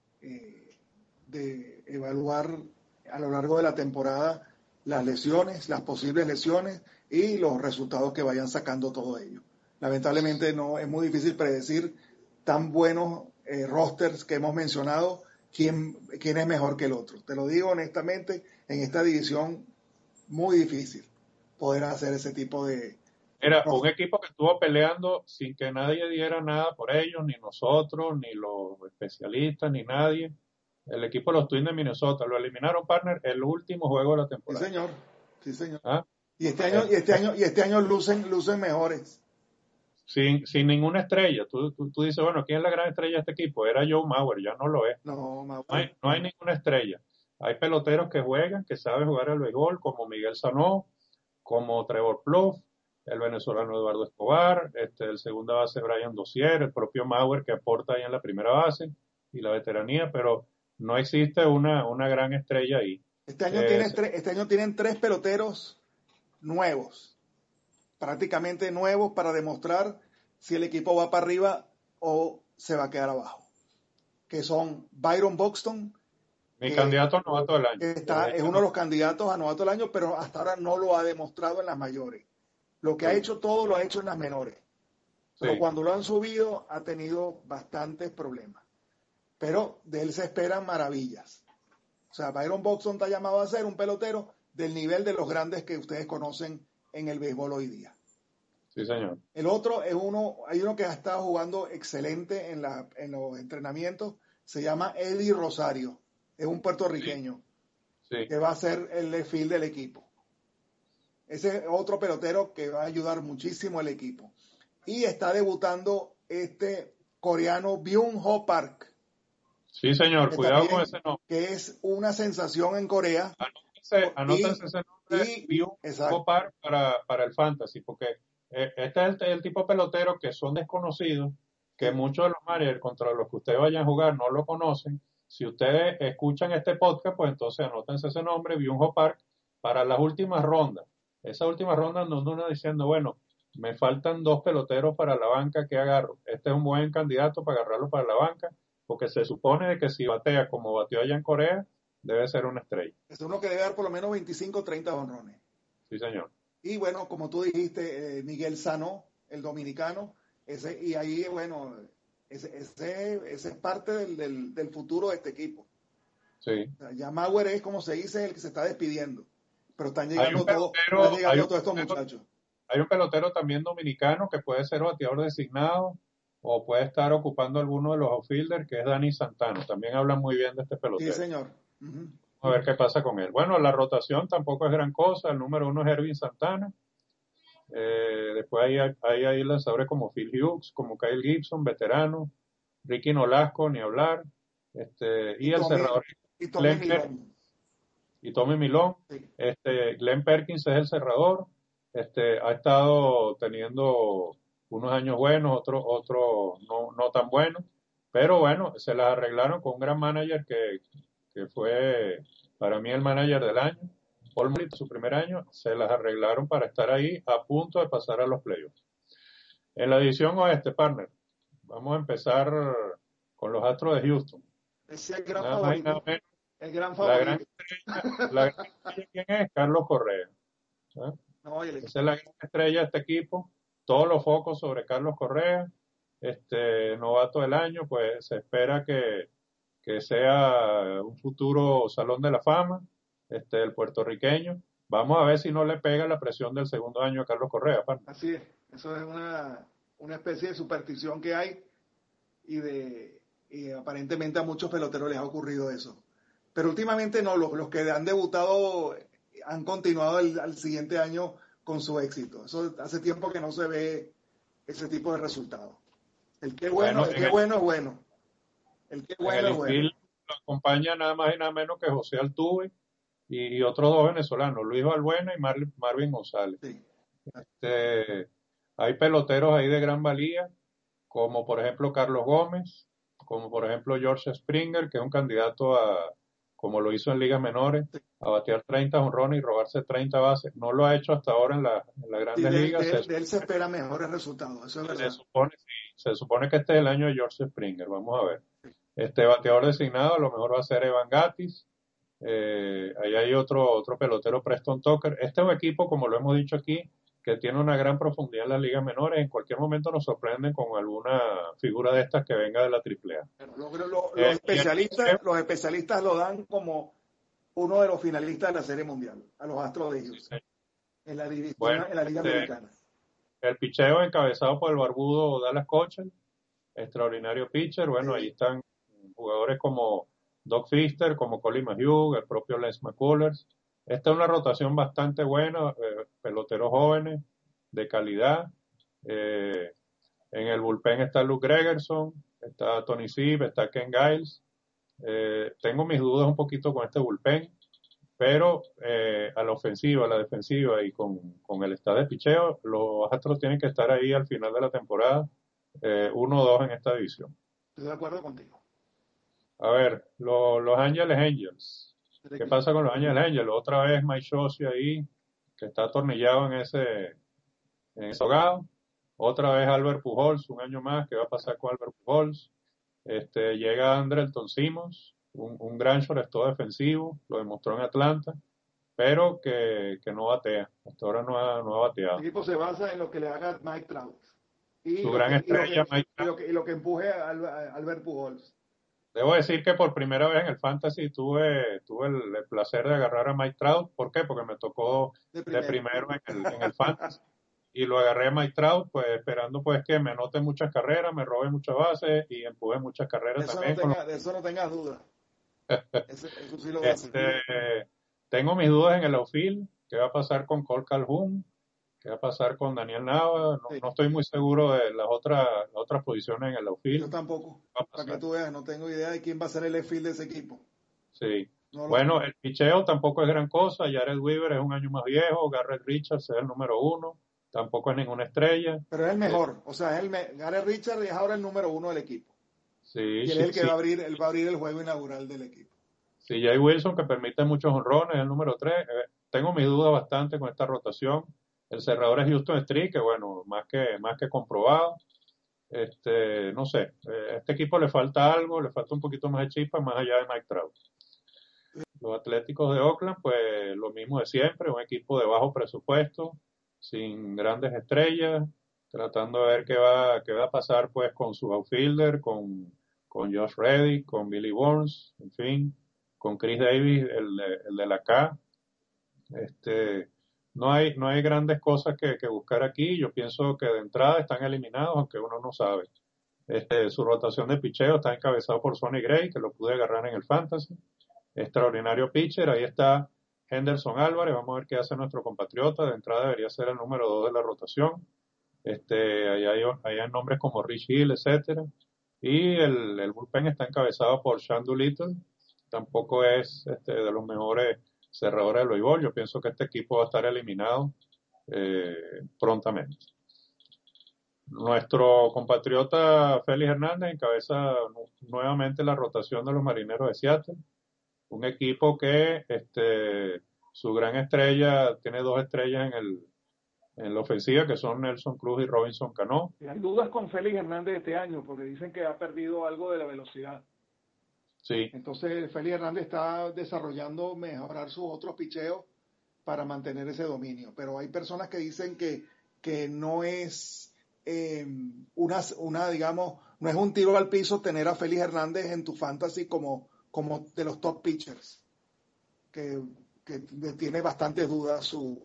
de evaluar a lo largo de la temporada las lesiones, las posibles lesiones y los resultados que vayan sacando todo ello. Lamentablemente no es muy difícil predecir tan buenos rosters que hemos mencionado, quién es mejor que el otro. Te lo digo honestamente, en esta división muy difícil poder hacer ese tipo de Era un roster. equipo que estuvo peleando sin que nadie diera nada por ellos, ni nosotros, ni los especialistas, ni nadie. El equipo de los Twins de Minnesota lo eliminaron, partner, el último juego de la Sí, temporada. señor. Sí, señor. ¿Ah? Y este año lucen mejores. Sin ninguna estrella. Tú dices, bueno, ¿quién es la gran estrella de este equipo? Era Joe Mauer, ya no lo es. No, No hay ninguna estrella. Hay peloteros que juegan, que saben jugar al béisbol, como Miguel Sanó, como Trevor Plouffe, el venezolano Eduardo Escobar, el segunda base Brian Dozier, el propio Mauer, que aporta ahí en la primera base, y la veteranía, pero no existe una gran estrella ahí. Este año tienen tres peloteros nuevos, prácticamente nuevos para demostrar si el equipo va para arriba o se va a quedar abajo. Que son Byron Buxton, Mi que candidato a novato del año. es uno de los candidatos a novato del año, pero hasta ahora no lo ha demostrado en las mayores. Lo que ha hecho todo lo ha hecho en las menores. Pero Sí, cuando lo han subido ha tenido bastantes problemas. Pero de él se esperan maravillas. O sea, Byron Buxton está llamado a ser un pelotero del nivel de los grandes que ustedes conocen en el béisbol hoy día. sí, señor. El otro es hay uno que ha estado jugando excelente en los entrenamientos, se llama Eddie Rosario, es un Sí, puertorriqueño sí. que va a ser el left field del equipo. Ese es otro pelotero que va a ayudar muchísimo al equipo. Y está debutando este coreano Byung-ho Park, Sí, señor. que Cuidado con también ese nombre. que es una sensación en Corea. Anótense ese nombre, View Exacto, Copar para el fantasy, porque este es el tipo de pelotero que son desconocidos, que sí, muchos de los managers contra los que ustedes vayan a jugar no lo conocen. Si ustedes escuchan este podcast, pues entonces anótense ese nombre, Byung-ho Park, para las últimas rondas. Esa última ronda donde uno diciendo, bueno, me faltan dos peloteros para la banca que agarro. Este es un buen candidato para agarrarlo para la banca, porque se supone de que si batea como bateó allá en Corea, debe ser una estrella. es uno que debe dar por lo menos 25 o 30 honrones. Sí, señor. Y bueno, como tú dijiste, Miguel Sanó, el dominicano, y ahí, bueno, ese es parte del futuro de este equipo. Sí. O sea, ya Mauer es, como se dice, el que se está despidiendo. Pero Hay un pelotero, hay un todos estos pelotero, muchachos. hay un pelotero también dominicano que puede ser bateador designado o puede estar ocupando alguno de los outfielders, que es Dani Santana. También hablan muy bien de este Sí, pelotero. señor. Uh-huh. A ver qué pasa con él. Bueno, la rotación tampoco es gran cosa. El número uno es Ervin Santana. Después hay lanzadores como Phil Hughes, como Kyle Gibson, veterano. Ricky Nolasco, ni hablar. Y Y el cerrador Tommy Glenn Milón. y Tommy Milón. Sí. Glenn Perkins es el cerrador. Ha estado teniendo unos años buenos, otros no tan buenos. Pero bueno, se las arreglaron con un gran manager que fue para mí el manager del año. Paul Murray, su primer año, se las arreglaron para estar ahí a punto de pasar a los playoffs. En la división oeste, partner, vamos a empezar con los Astros de Houston. Ese es el gran Nada más y nada favorito. menos. El gran La gran favorito. estrella, la gran estrella, ¿quién es? Carlos Correa. ¿Ah? No, Esa es la gran estrella de este equipo. Todos los focos sobre Carlos Correa. Novato del año, pues se espera que sea un futuro Salón de la Fama, el puertorriqueño. Vamos a ver si no le pega la presión del segundo año a Carlos Correa, partner. así es. Eso es una especie de superstición que hay y aparentemente a muchos peloteros les ha ocurrido eso. Pero últimamente no, los que han debutado han continuado al siguiente año con su éxito. Eso hace tiempo que no se ve ese tipo de resultados. Bueno, El que es bueno es bueno. El que es en el bueno es bueno. infield lo acompaña nada más y nada menos que José Altuve y otros dos venezolanos, Luis Balbuena y Marvin González. Sí. Este, Hay peloteros ahí de gran valía, como por ejemplo Carlos Gómez, como por ejemplo George Springer, que es un candidato como lo hizo en ligas menores, a batear 30 honrones y robarse 30 bases. No lo ha hecho hasta ahora en las Sí, grandes ligas. de él se espera mejores resultados, eso es Se verdad. supone, sí, se supone que este es el año de George Springer. Vamos a ver. Este bateador designado a lo mejor va a ser Evan Gattis. Ahí hay otro pelotero, Preston Tucker. Este es un equipo, como lo hemos dicho aquí, que tiene una gran profundidad en las ligas menores. En cualquier momento nos sorprenden con alguna figura de estas que venga de la AAA. Y el picheo, Los especialistas lo dan como uno de los finalistas de la Serie Mundial, a los Astros de sí, Houston, en la bueno, división, en la Liga Americana. el picheo encabezado por el barbudo Dallas Keuchel, extraordinario pitcher. Bueno, ahí Sí, están jugadores como Doc Fister, como Colin McHugh, el propio Les McCullers. Esta es una rotación bastante buena, peloteros jóvenes, de calidad. Eh, en el bullpen está Luke Gregerson, está Tony Sieb, está Ken Giles. Tengo mis dudas un poquito con este bullpen, pero a la ofensiva, a la defensiva y con el estado de picheo, los Astros tienen que estar ahí al final de la temporada, 1 o 2 en esta división. estoy de acuerdo contigo. A ver, los Ángeles Angels. Este ¿Qué equipo. pasa con los Ángeles Angels? Otra vez Mike Scioscia ahí, que está atornillado en ese hogado. Otra vez Albert Pujols, un año más, ¿qué va a pasar con Albert Pujols? Llega Andrelton Simmons, un gran shortstop defensivo, lo demostró en Atlanta. pero que no batea. Hasta ahora no ha El bateado. equipo se basa en lo que le haga Mike Trout Su gran estrella, Mike Trout. y lo que empuje a Albert Pujols. Debo decir que por primera vez en el Fantasy tuve el placer de agarrar a Mike Trout. ¿Por qué? Porque me tocó De de primero. primero en el Fantasy. Y lo agarré a Mike Trout, pues esperando pues que me anote muchas carreras, me robe muchas bases y empuje muchas carreras también. De eso no tengas duda. Eso sí lo va a hacer. Este, tengo mis dudas en el outfield. ¿Qué va a pasar con Cole Calhoun? ¿Qué va a pasar con Daniel Nava? Sí, No estoy muy seguro de las otras posiciones en el yo outfield. tampoco. ¿Qué va a Para que pasar? tú veas, no tengo idea de quién va a ser el left field de ese equipo. Sí. No lo sé. Bueno, el picheo tampoco es gran cosa. Jared Weaver es un año más viejo. Garrett Richards es el número uno. Tampoco es ninguna estrella. Pero es el mejor. O sea, Gary Richard es ahora el número uno del equipo. Sí, Y él es sí, el que sí. va a abrir el juego inaugural del equipo. Sí, Jay Wilson, que permite muchos honrones, es el número 3. Tengo mi duda bastante con esta rotación. El cerrador es Houston Street, que bueno, más que comprobado. No sé, a este equipo le falta algo, le falta un poquito más de chispa, más allá de Mike Trout. Los Atléticos de Oakland, pues lo mismo de siempre, un equipo de bajo presupuesto, sin grandes estrellas, tratando de ver qué va a pasar pues con su outfielder, con Josh Reddy, con Billy Bonds, en fin, con Chris Davis, el de la K. No hay grandes cosas que buscar aquí. Yo pienso que de entrada están eliminados, aunque uno no sabe. Su rotación de picheo está encabezado por Sonny Gray, que lo pude agarrar en el Fantasy. Extraordinario pitcher. Ahí está Henderson Álvarez. Vamos a ver qué hace nuestro compatriota. De entrada debería ser el número 2 de la rotación. Ahí hay nombres como Rich Hill, etcétera. Y el bullpen está encabezado por Sean Doolittle. Tampoco es de los mejores cerradores del béisbol. Yo pienso que este equipo va a estar eliminado prontamente. Nuestro compatriota Félix Hernández encabeza nuevamente la rotación de los Marineros de Seattle, un equipo que su gran estrella tiene dos estrellas en la ofensiva que son Nelson Cruz y Robinson Cano. Y hay dudas con Félix Hernández este año porque dicen que ha perdido algo de la velocidad. Sí, Entonces, Félix Hernández está desarrollando mejorar sus otros picheos para mantener ese dominio. Pero hay personas que dicen que no es digamos, no es un tiro al piso tener a Félix Hernández en tu fantasy como de los top pitchers, que, que tiene bastantes dudas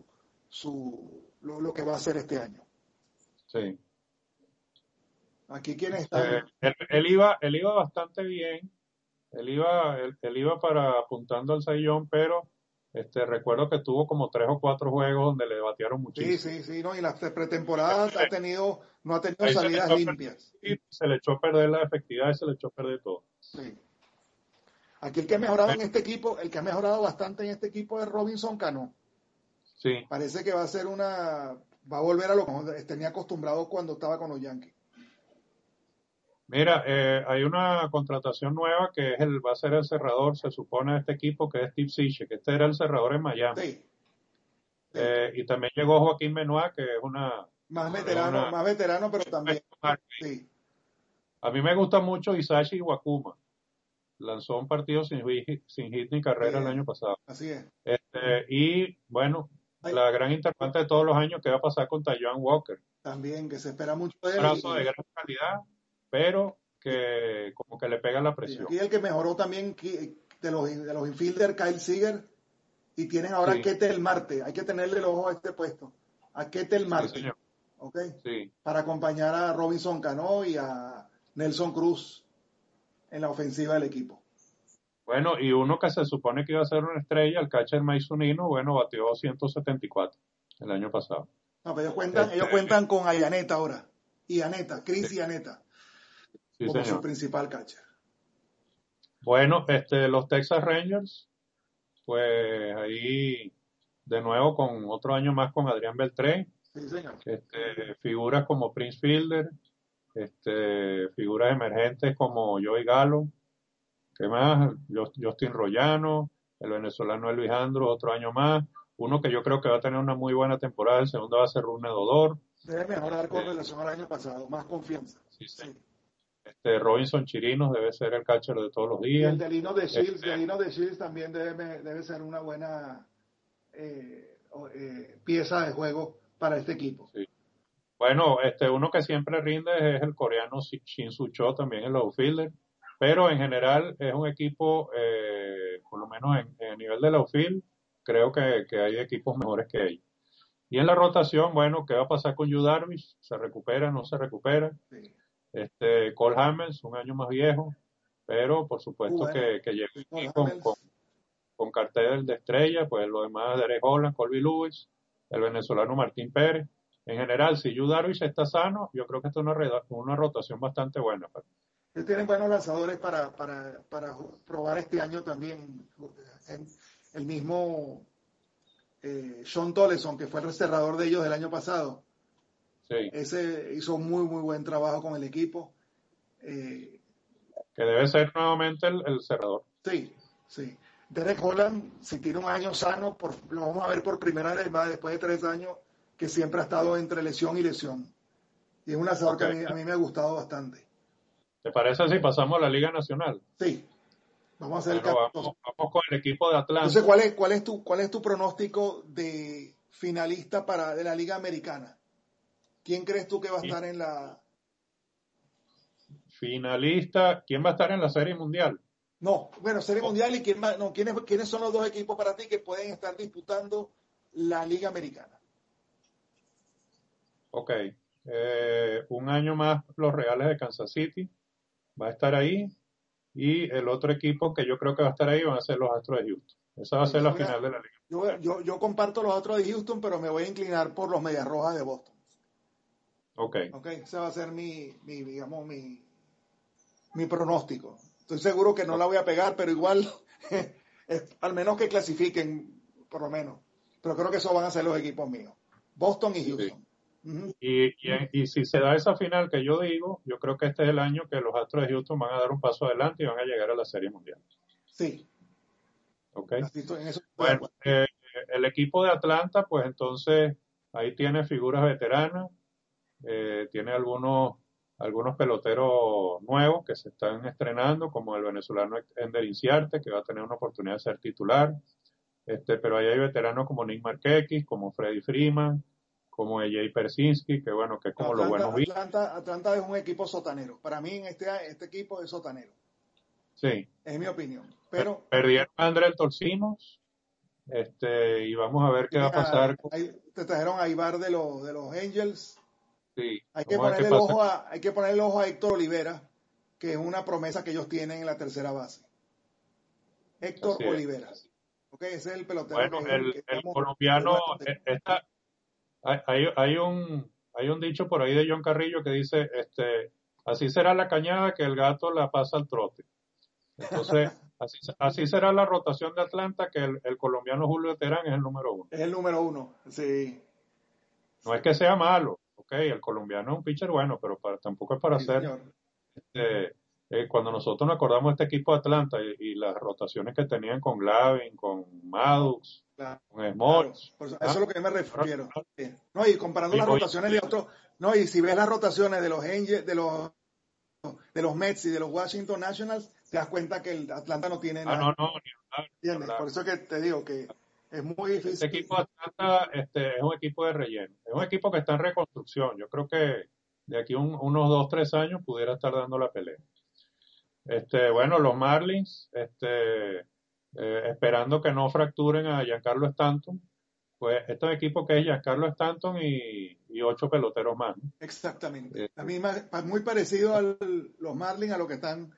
lo que va a hacer este año. sí. Aquí quienes están. Él iba bastante bien. Él iba para apuntando al sayón, pero recuerdo que tuvo como 3 o 4 juegos donde le batearon Sí, muchísimo. sí, sí, no, y las pretemporadas no ha tenido Ahí salidas limpias. se le echó a perder la efectividad y se le echó a perder todo. Sí. Aquí el que ha mejorado en este equipo, el que ha mejorado bastante en este equipo es Robinson Cano. Sí, Parece que va a ser va a volver a lo que tenía acostumbrado cuando estaba con los Yankees. mira, hay una contratación nueva que va a ser el cerrador, se supone, de este equipo, que es Steve Cishek, que este era el cerrador en Miami. Sí, sí. Y también llegó Joaquín Benoit, que es una, Más veterano, pero también. Sí, a mí me gusta mucho Isashi Iwakuma. Lanzó un partido sin hit ni carrera el año pasado. así es. Y bueno, Hay, la gran interrogante de todos los años, ¿qué va a pasar con Taijuan Walker? también que se espera mucho de Un él. brazo de gran calidad, pero que como que le pega la Sí, presión. aquí el que mejoró también de los infielders, Kyle Seager, y tienen ahora a Sí, Ketel Marte. Hay que tenerle el ojo a este puesto. A Ketel sí, Marte. señor. ¿Ok? Sí. Para acompañar a Robinson Cano y a Nelson Cruz en la ofensiva del equipo. Bueno, y uno que se supone que iba a ser una estrella, el catcher Maizunino, bueno, batió 174 el año pasado. No, pero Este, ellos cuentan con Ayaneta ahora. Y Aneta, sí, Chris y Aneta, sí, como su señor. principal catcher. Bueno, los Texas Rangers, pues ahí de nuevo con otro año más con Adrián Beltré, Sí, señor. figuras como Prince Fielder, figuras emergentes como Joey Gallo, ¿qué más? Justin Rollano, el venezolano Elvis Andrus, otro año más. Uno que yo creo que va a tener una muy buena temporada, el segundo va a ser Rune Dodor. Debe mejorar con Eh, relación al año pasado, más confianza. sí, sí. Sí. Robinson Chirinos debe ser el catcher de todos los Y días. el Delino de Este, Shields también debe ser una buena pieza de juego para este equipo. Sí. Bueno, uno que siempre rinde es el coreano Shin Soo-cho, también el outfielder, pero en general es un equipo, por lo menos en nivel del outfield, creo que hay equipos mejores que ellos. Y en la rotación, bueno, ¿qué va a pasar con Yu Darvish? ¿Se recupera, no se recupera? Sí. Cole Hamels, un año más viejo, pero por supuesto Bueno, que llegó sí, aquí Cole Hamels, con cartel de estrella, pues lo demás, Derek Holland, Colby Lewis, el venezolano Martín Pérez. En general, si Yu Darvish está sano, yo creo que esta es una rotación bastante buena. ellos tienen buenos lanzadores para probar este año también. El mismo Sean Toleson, que fue el cerrador de ellos del año pasado, Sí, ese hizo muy, muy buen trabajo con el equipo. Eh, que debe ser nuevamente el cerrador. sí, sí. Derek Holland, si tiene un año sano, lo vamos a ver por primera vez más después de 3 años, que siempre ha estado entre lesión y lesión. Y es un lanzador que Ok. a mí me ha gustado bastante. ¿Te parece si pasamos a la Liga Nacional? Sí, vamos a hacer el Bueno, caso. vamos con el equipo de Entonces, Atlanta. cuál es tu pronóstico de finalista de la Liga Americana? ¿Quién crees tú que va a Y estar en la... finalista, ¿quién va a estar en la Serie Mundial? No, bueno, Serie Oh, Mundial y quién más, no, ¿quiénes son los dos equipos para ti que pueden estar disputando la Liga Americana? ok. Un año más los Reales de Kansas City va a estar ahí. Y el otro equipo que yo creo que va a estar ahí van a ser los Astros de Houston. Esa va a Sí, ser la final de la liga. yo comparto los otros de Houston, pero me voy a inclinar por los Medias Rojas de Boston. Ok, Ok, ese va a ser digamos, mi pronóstico. Estoy seguro que no la ok, voy a pegar, pero igual, al menos que clasifiquen, por lo menos. Pero creo que esos van a ser los equipos míos. Boston y sí. Houston. Ujú. Y si se da esa final que yo digo, yo creo que este es el año que los Astros de Houston van a dar un paso adelante y van a llegar a la Serie Mundial. Sí, Ok. en eso estoy de Bueno, acuerdo. el equipo de Atlanta, pues entonces ahí tiene figuras veteranas, tiene algunos peloteros nuevos que se están estrenando, como el venezolano Ender Inciarte, que va a tener una oportunidad de ser titular. Pero ahí hay veteranos como Nick Markakis, como Freddie Freeman, como AJ Persinski, que bueno, que es No, como los buenos vivos. Atlanta es un equipo sotanero. Para mí, este equipo es sotanero. Sí. Es mi opinión. Pero Perdieron a Andrés Torcinos, y vamos a ver qué va a pasar. te trajeron a Ibar de los Angels. Sí, Hay que vamos a ver qué ponerle el pasa. ojo hay que ponerle el ojo a Héctor Olivera, que es una promesa que ellos tienen en la tercera base. Héctor Así es. Olivera. Ok, ese es el pelotero Bueno, que el estamos colombiano, bastante. hay un dicho por ahí de John Carrillo que dice, así será la cañada que el gato la pasa al trote. Entonces, así será la rotación de Atlanta, que el colombiano Julio Terán es el número uno. Es el número uno. Sí, No es sí, que sea malo, ok, el colombiano es un pitcher bueno, pero tampoco es para sí, ser, señor. cuando nosotros nos acordamos de este equipo de Atlanta y las rotaciones que tenían con Glavin, con No, Maddox, claro. con Claro. Smoltz, Por eso es ¿ah? lo que yo me Ahora, refiero. Sí. No, y comparando hoy, las hoy, rotaciones de otros, no, y si ves las rotaciones de los Angels, de los Mets y de los Washington Nationals, te das cuenta que el Atlanta no tiene nada. no, ni hablar, ni ¿Entiendes? Por hablar. eso que te digo que es muy Este difícil. equipo de Atlanta, es un equipo de relleno, es un equipo que está en reconstrucción, yo creo que de aquí unos 2, 3 años pudiera estar dando la pelea. Bueno, los Marlins, esperando que no fracturen a Giancarlo Stanton, pues este es un equipo que es Giancarlo Stanton y 8 peloteros más, ¿no? Exactamente. Eh, La misma, muy parecido a los Marlins, a lo que están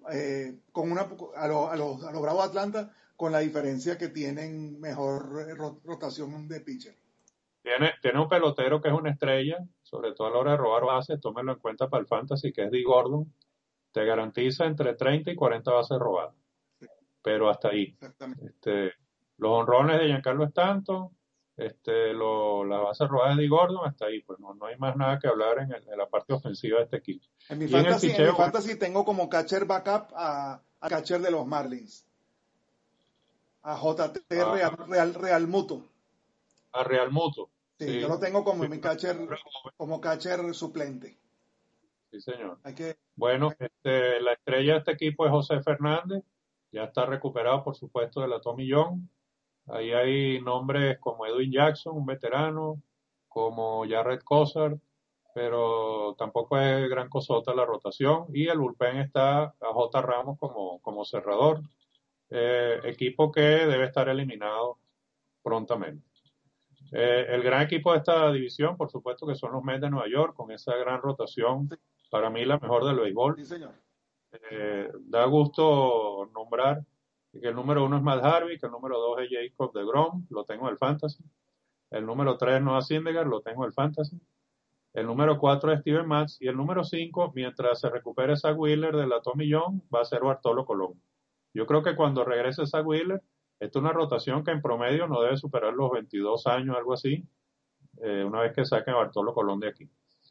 a los Bravos de Atlanta, con la diferencia que tienen mejor rotación de pitcher. tiene un pelotero que es una estrella, sobre todo a la hora de robar bases, tómenlo en cuenta para el fantasy, que es Dee Gordon, te garantiza entre 30 y 40 bases robadas, pero hasta ahí. Exactamente. Este, los honrones de Giancarlo Stanton, las bases robadas de Dee Gordon, hasta ahí, pues no hay más nada que hablar en la parte ofensiva de este equipo. Y en el En mi picheo, bueno, fantasy tengo como catcher backup a catcher de los Marlins, a JT a, Real Muto. a Real Muto, Sí, yo sí, lo tengo como sí, mi catcher suplente. sí, señor. Hay que, Bueno, la estrella de este equipo es José Fernández, ya está recuperado, por supuesto, de la Tommy John, Ahí hay nombres como Edwin Jackson, un veterano, como Jarrett Cosard, pero tampoco es gran cosota la rotación. Y el bullpen está a J. Ramos como cerrador. Equipo que debe estar eliminado prontamente. El gran equipo de esta división, por supuesto, que son los Mets de Nueva York, con esa gran rotación, Sí, para mí la mejor del béisbol. sí, señor. Da gusto nombrar que el número 1 es Matt Harvey, que el número 2 es Jacob deGrom, lo tengo en el Fantasy. El número 3 es Noah Syndergaard, lo tengo en el Fantasy. El número 4 es Steven Matz. Y el número 5, mientras se recupere Zach Wheeler de la Tommy John, va a ser Bartolo Colón. Yo creo que cuando regrese Zach Wheeler, esta es una rotación que en promedio no debe superar los 22 años, algo así, una vez que saquen a Bartolo Colón de aquí.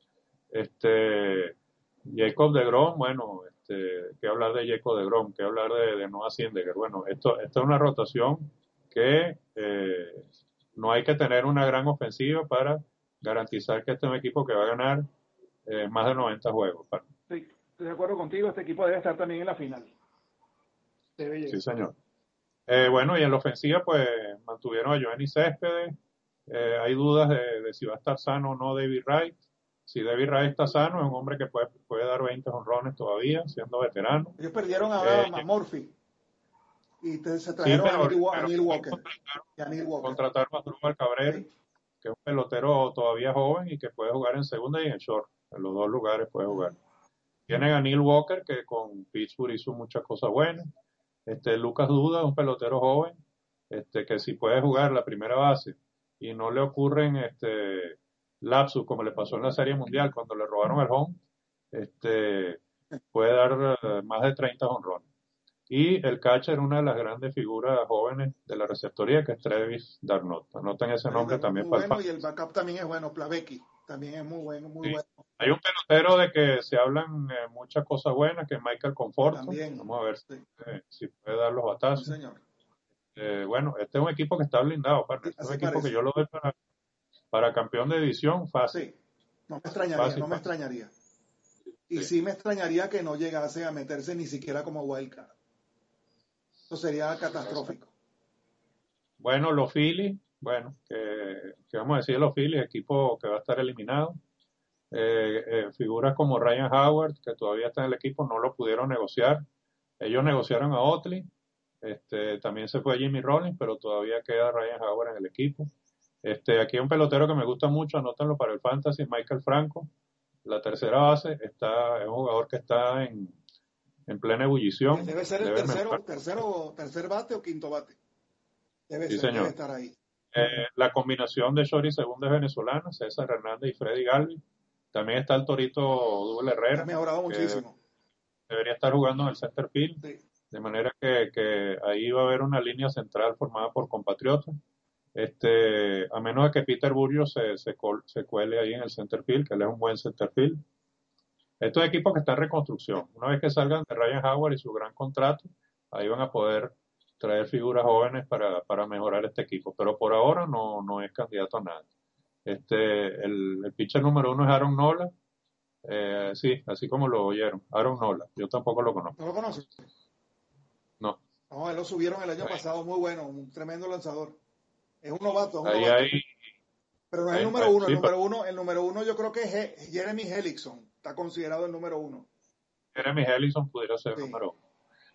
Jacob deGrom, bueno, qué hablar de Jacob deGrom, qué hablar de Noah Syndergaard. Bueno, esto es una rotación que no hay que tener una gran ofensiva para garantizar que este es un equipo que va a ganar más de 90 juegos. Sí, estoy de acuerdo contigo, este equipo debe estar también en la final. Debe Sí, llegar. señor. Bueno, y en la ofensiva, pues mantuvieron a Giovanni Céspedes. Hay dudas de si va a estar sano o no David Wright. Si David Wright está sano, es un hombre que puede dar 20 honrones todavía, siendo veterano. Ellos perdieron ahora Eh, a Murphy y se sí, trajeron a pero Neil Walker. Y a Neil Walker. contrataron a Drupal Cabrera, Sí, que es un pelotero todavía joven y que puede jugar en segunda y en short. En los dos lugares puede jugar. Tienen a Neil Walker, que con Pittsburgh hizo muchas cosas buenas. Lucas Duda, un pelotero joven, que si puede jugar la primera base y no le ocurren lapsus como le pasó en la Serie Mundial cuando le robaron el home, puede dar más de 30 honrones. Y el catcher, una de las grandes figuras jóvenes de la receptoría, que es Travis d'Arnaud. Anoten ese Travis nombre Darno es también muy para el bueno fan. y el backup también es bueno, Plavecki también es muy bueno, muy Sí. bueno. Hay un pelotero de que se hablan muchas cosas buenas, que es Michael Conforto. También, Vamos a ver sí, si puede dar los sí batazos. señor. Bueno, este es un equipo que está blindado, partner. Sí, Este es un así equipo que parece. yo lo doy para campeón de división fácil, Sí, no me extrañaría, fácil, no me fácil. extrañaría. Y Sí. sí me extrañaría que no llegase a meterse ni siquiera como wildcard. Eso sería catastrófico. Bueno, los Phillies, bueno, que vamos a decir de los Phillies, equipo que va a estar eliminado. Figuras como Ryan Howard, que todavía está en el equipo, no lo pudieron negociar. Ellos negociaron a Otley, también se fue Jimmy Rollins, pero todavía queda Ryan Howard en el equipo. Aquí hay un pelotero que me gusta mucho, anótenlo para el Fantasy, Michael Franco, la tercera base, es un jugador que está en plena ebullición, Debe ser el debe mejorar. tercer bate o quinto bate. Debe Sí, ser, debe señor. estar ahí. La combinación de short y segunda es venezolana, César Hernández y Freddy Galvi. También está el Torito Dubel Ha Herrera, mejorado que muchísimo. debería estar jugando en el center field, Sí. de manera que ahí va a haber una línea central formada por compatriotas. A menos de que Peter Burrios se cuele ahí en el center field, que él es un buen center field. Estos equipos que están en reconstrucción, una vez que salgan de Ryan Howard y su gran contrato, ahí van a poder traer figuras jóvenes para mejorar este equipo. Pero por ahora no es candidato a nada. El pitcher número 1 es Aaron Nola. Sí, así como lo oyeron, Aaron Nola. Yo tampoco lo conozco. ¿No lo conoces? No. No, él lo subieron el año Ahí, pasado, muy bueno, un tremendo lanzador. Es un novato, es un ahí novato. hay, Pero no es el número uno, sí, pero el número uno yo creo que es Jeremy Hellickson, está considerado el número uno. Jeremy Hellickson pudiera ser el Sí. número 1.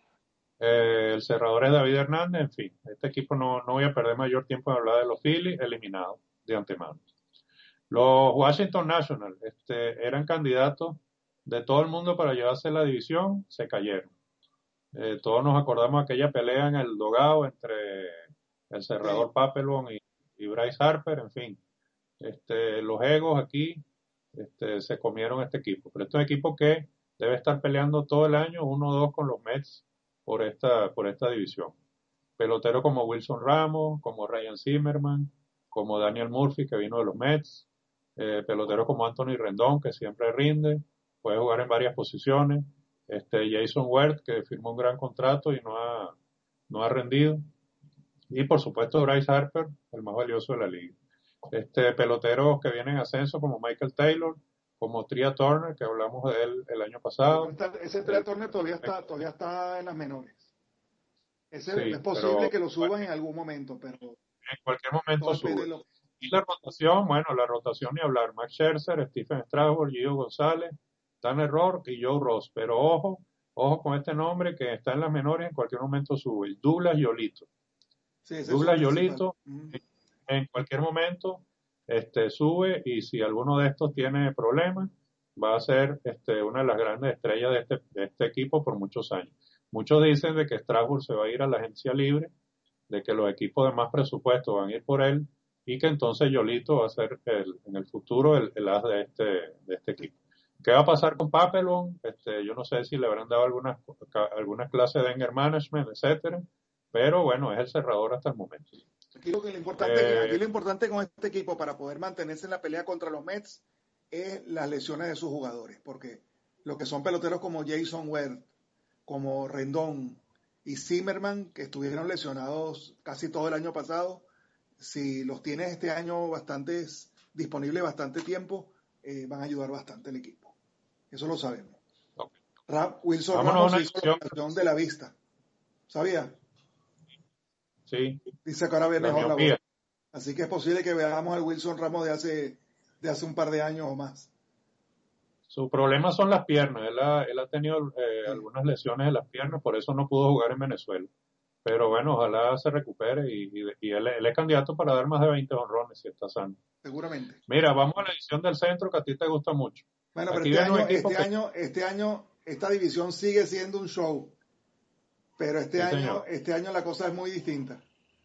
El cerrador es David Hernández, en fin, este equipo no voy a perder mayor tiempo en hablar de los Phillies, eliminados de antemano. Los Washington Nationals eran candidatos de todo el mundo para llevarse la división, se cayeron. Todos nos acordamos de aquella pelea en el dogado entre el Sí. cerrador Papelbon y Bryce Harper, en fin. Los egos aquí se comieron este equipo. Pero este es un equipo que debe estar peleando todo el año 1-2 con los Mets por esta división. Pelotero como Wilson Ramos, como Ryan Zimmerman, como Daniel Murphy, que vino de los Mets. Pelotero como Anthony Rendón, que siempre rinde, puede jugar en varias posiciones. Jason Wert, que firmó un gran contrato y no ha rendido. Y por supuesto Bryce Harper, el más valioso de la liga. Peloteros que vienen en ascenso como Michael Taylor, como Tria Turner, que hablamos de él el año Sí, pero pasado. ese El, Trey Turner todavía está en las menores. Es Sí, posible pero que lo bueno, suban en algún momento, pero en cualquier todo momento depende sube. de lo Y la rotación, bueno, la rotación ni hablar. Max Scherzer, Stephen Strasburg, Gio González, Tanner Roark y Joe Ross. Pero ojo con este nombre que está en las menores, en cualquier momento sube. Douglas Yolito. Sí, ese es su Douglas principal. Yolito en cualquier momento sube y si alguno de estos tiene problemas, va a ser una de las grandes estrellas de este equipo por muchos años. Muchos dicen de que Strasburg se va a ir a la agencia libre, de que los equipos de más presupuesto van a ir por él y que entonces Yolito va a ser en el futuro el as de este equipo. ¿Qué va a pasar con Papelbon? Yo no sé si le habrán dado algunas clases de anger management, etcétera, pero bueno, es el cerrador hasta el momento. Aquí Eh, lo importante con este equipo para poder mantenerse en la pelea contra los Mets es las lesiones de sus jugadores, porque lo que son peloteros como Jason Ward, como Rendón y Zimmerman, que estuvieron lesionados casi todo el año pasado, si los tienes este año disponibles bastante tiempo, van a ayudar bastante al equipo. Eso lo sabemos. ok. Wilson Vámonos a Ramos una hizo la división, operación de la vista, ¿sabía? sí, Dice que ahora ve la mejor la bola. miopía. Así que es posible que veamos al Wilson Ramos de hace un par de años o más. Su problema son las piernas. Él ha tenido Sí, algunas lesiones en las piernas, por eso no pudo jugar en Venezuela. Pero bueno, ojalá se recupere y él es candidato para dar más de 20 honrones si está sano. seguramente. Mira, vamos a la edición del centro que a ti te gusta mucho. Bueno, pero Aquí viene un equipo que, este año, esta división sigue siendo un show. Pero sí señor. este año la cosa es muy distinta.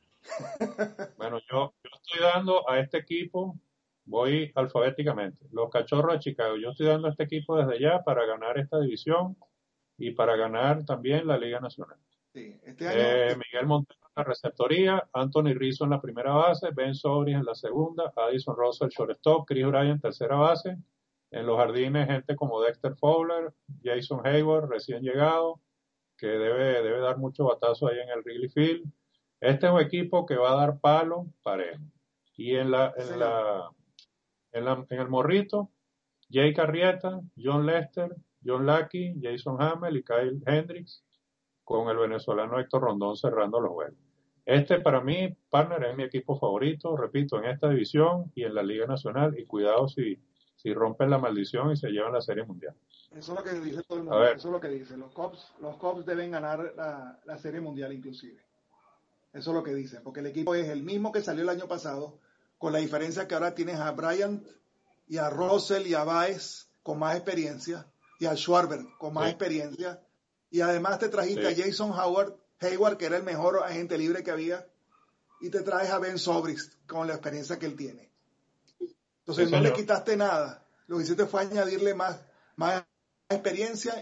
Bueno, yo estoy dando a este equipo, voy alfabéticamente, los Cachorros de Chicago. Yo estoy dando a este equipo desde ya para ganar esta división y para ganar también la Liga Nacional. Sí, este año, Miguel Montero en la receptoría, Anthony Rizzo en la primera base, Ben Sobris en la segunda, Addison Russell shortstop, Chris Bryant tercera base. En los jardines, gente como Dexter Fowler, Jason Hayward, recién llegado, que debe dar mucho batazo ahí en el Wrigley Field. Este es un equipo que va a dar palo parejo. Y sí, señor. en el morrito, Jake Arrieta, John Lester, John Lackey, Jason Hamel y Kyle Hendricks, con el venezolano Héctor Rondón cerrando los juegos. Para mí, partner, es mi equipo favorito, repito, en esta división y en la Liga Nacional. Y cuidado si rompen la maldición y se llevan la Serie Mundial. Eso es lo que dice todo el A mundo. ver, Eso es lo que dice. Los Cubs deben ganar la Serie Mundial inclusive. Eso es lo que dicen. Porque el equipo es el mismo que salió el año pasado, con la diferencia que ahora tienes a Bryant y a Russell y a Baez con más experiencia y a Schwarber con más sí, experiencia. Y además te trajiste a sí, Jason Hayward, que era el mejor agente libre que había, y te traes a Ben Zobrist con la experiencia que él tiene. sí, Entonces no le señor. quitaste nada. Lo que hiciste fue añadirle más experiencia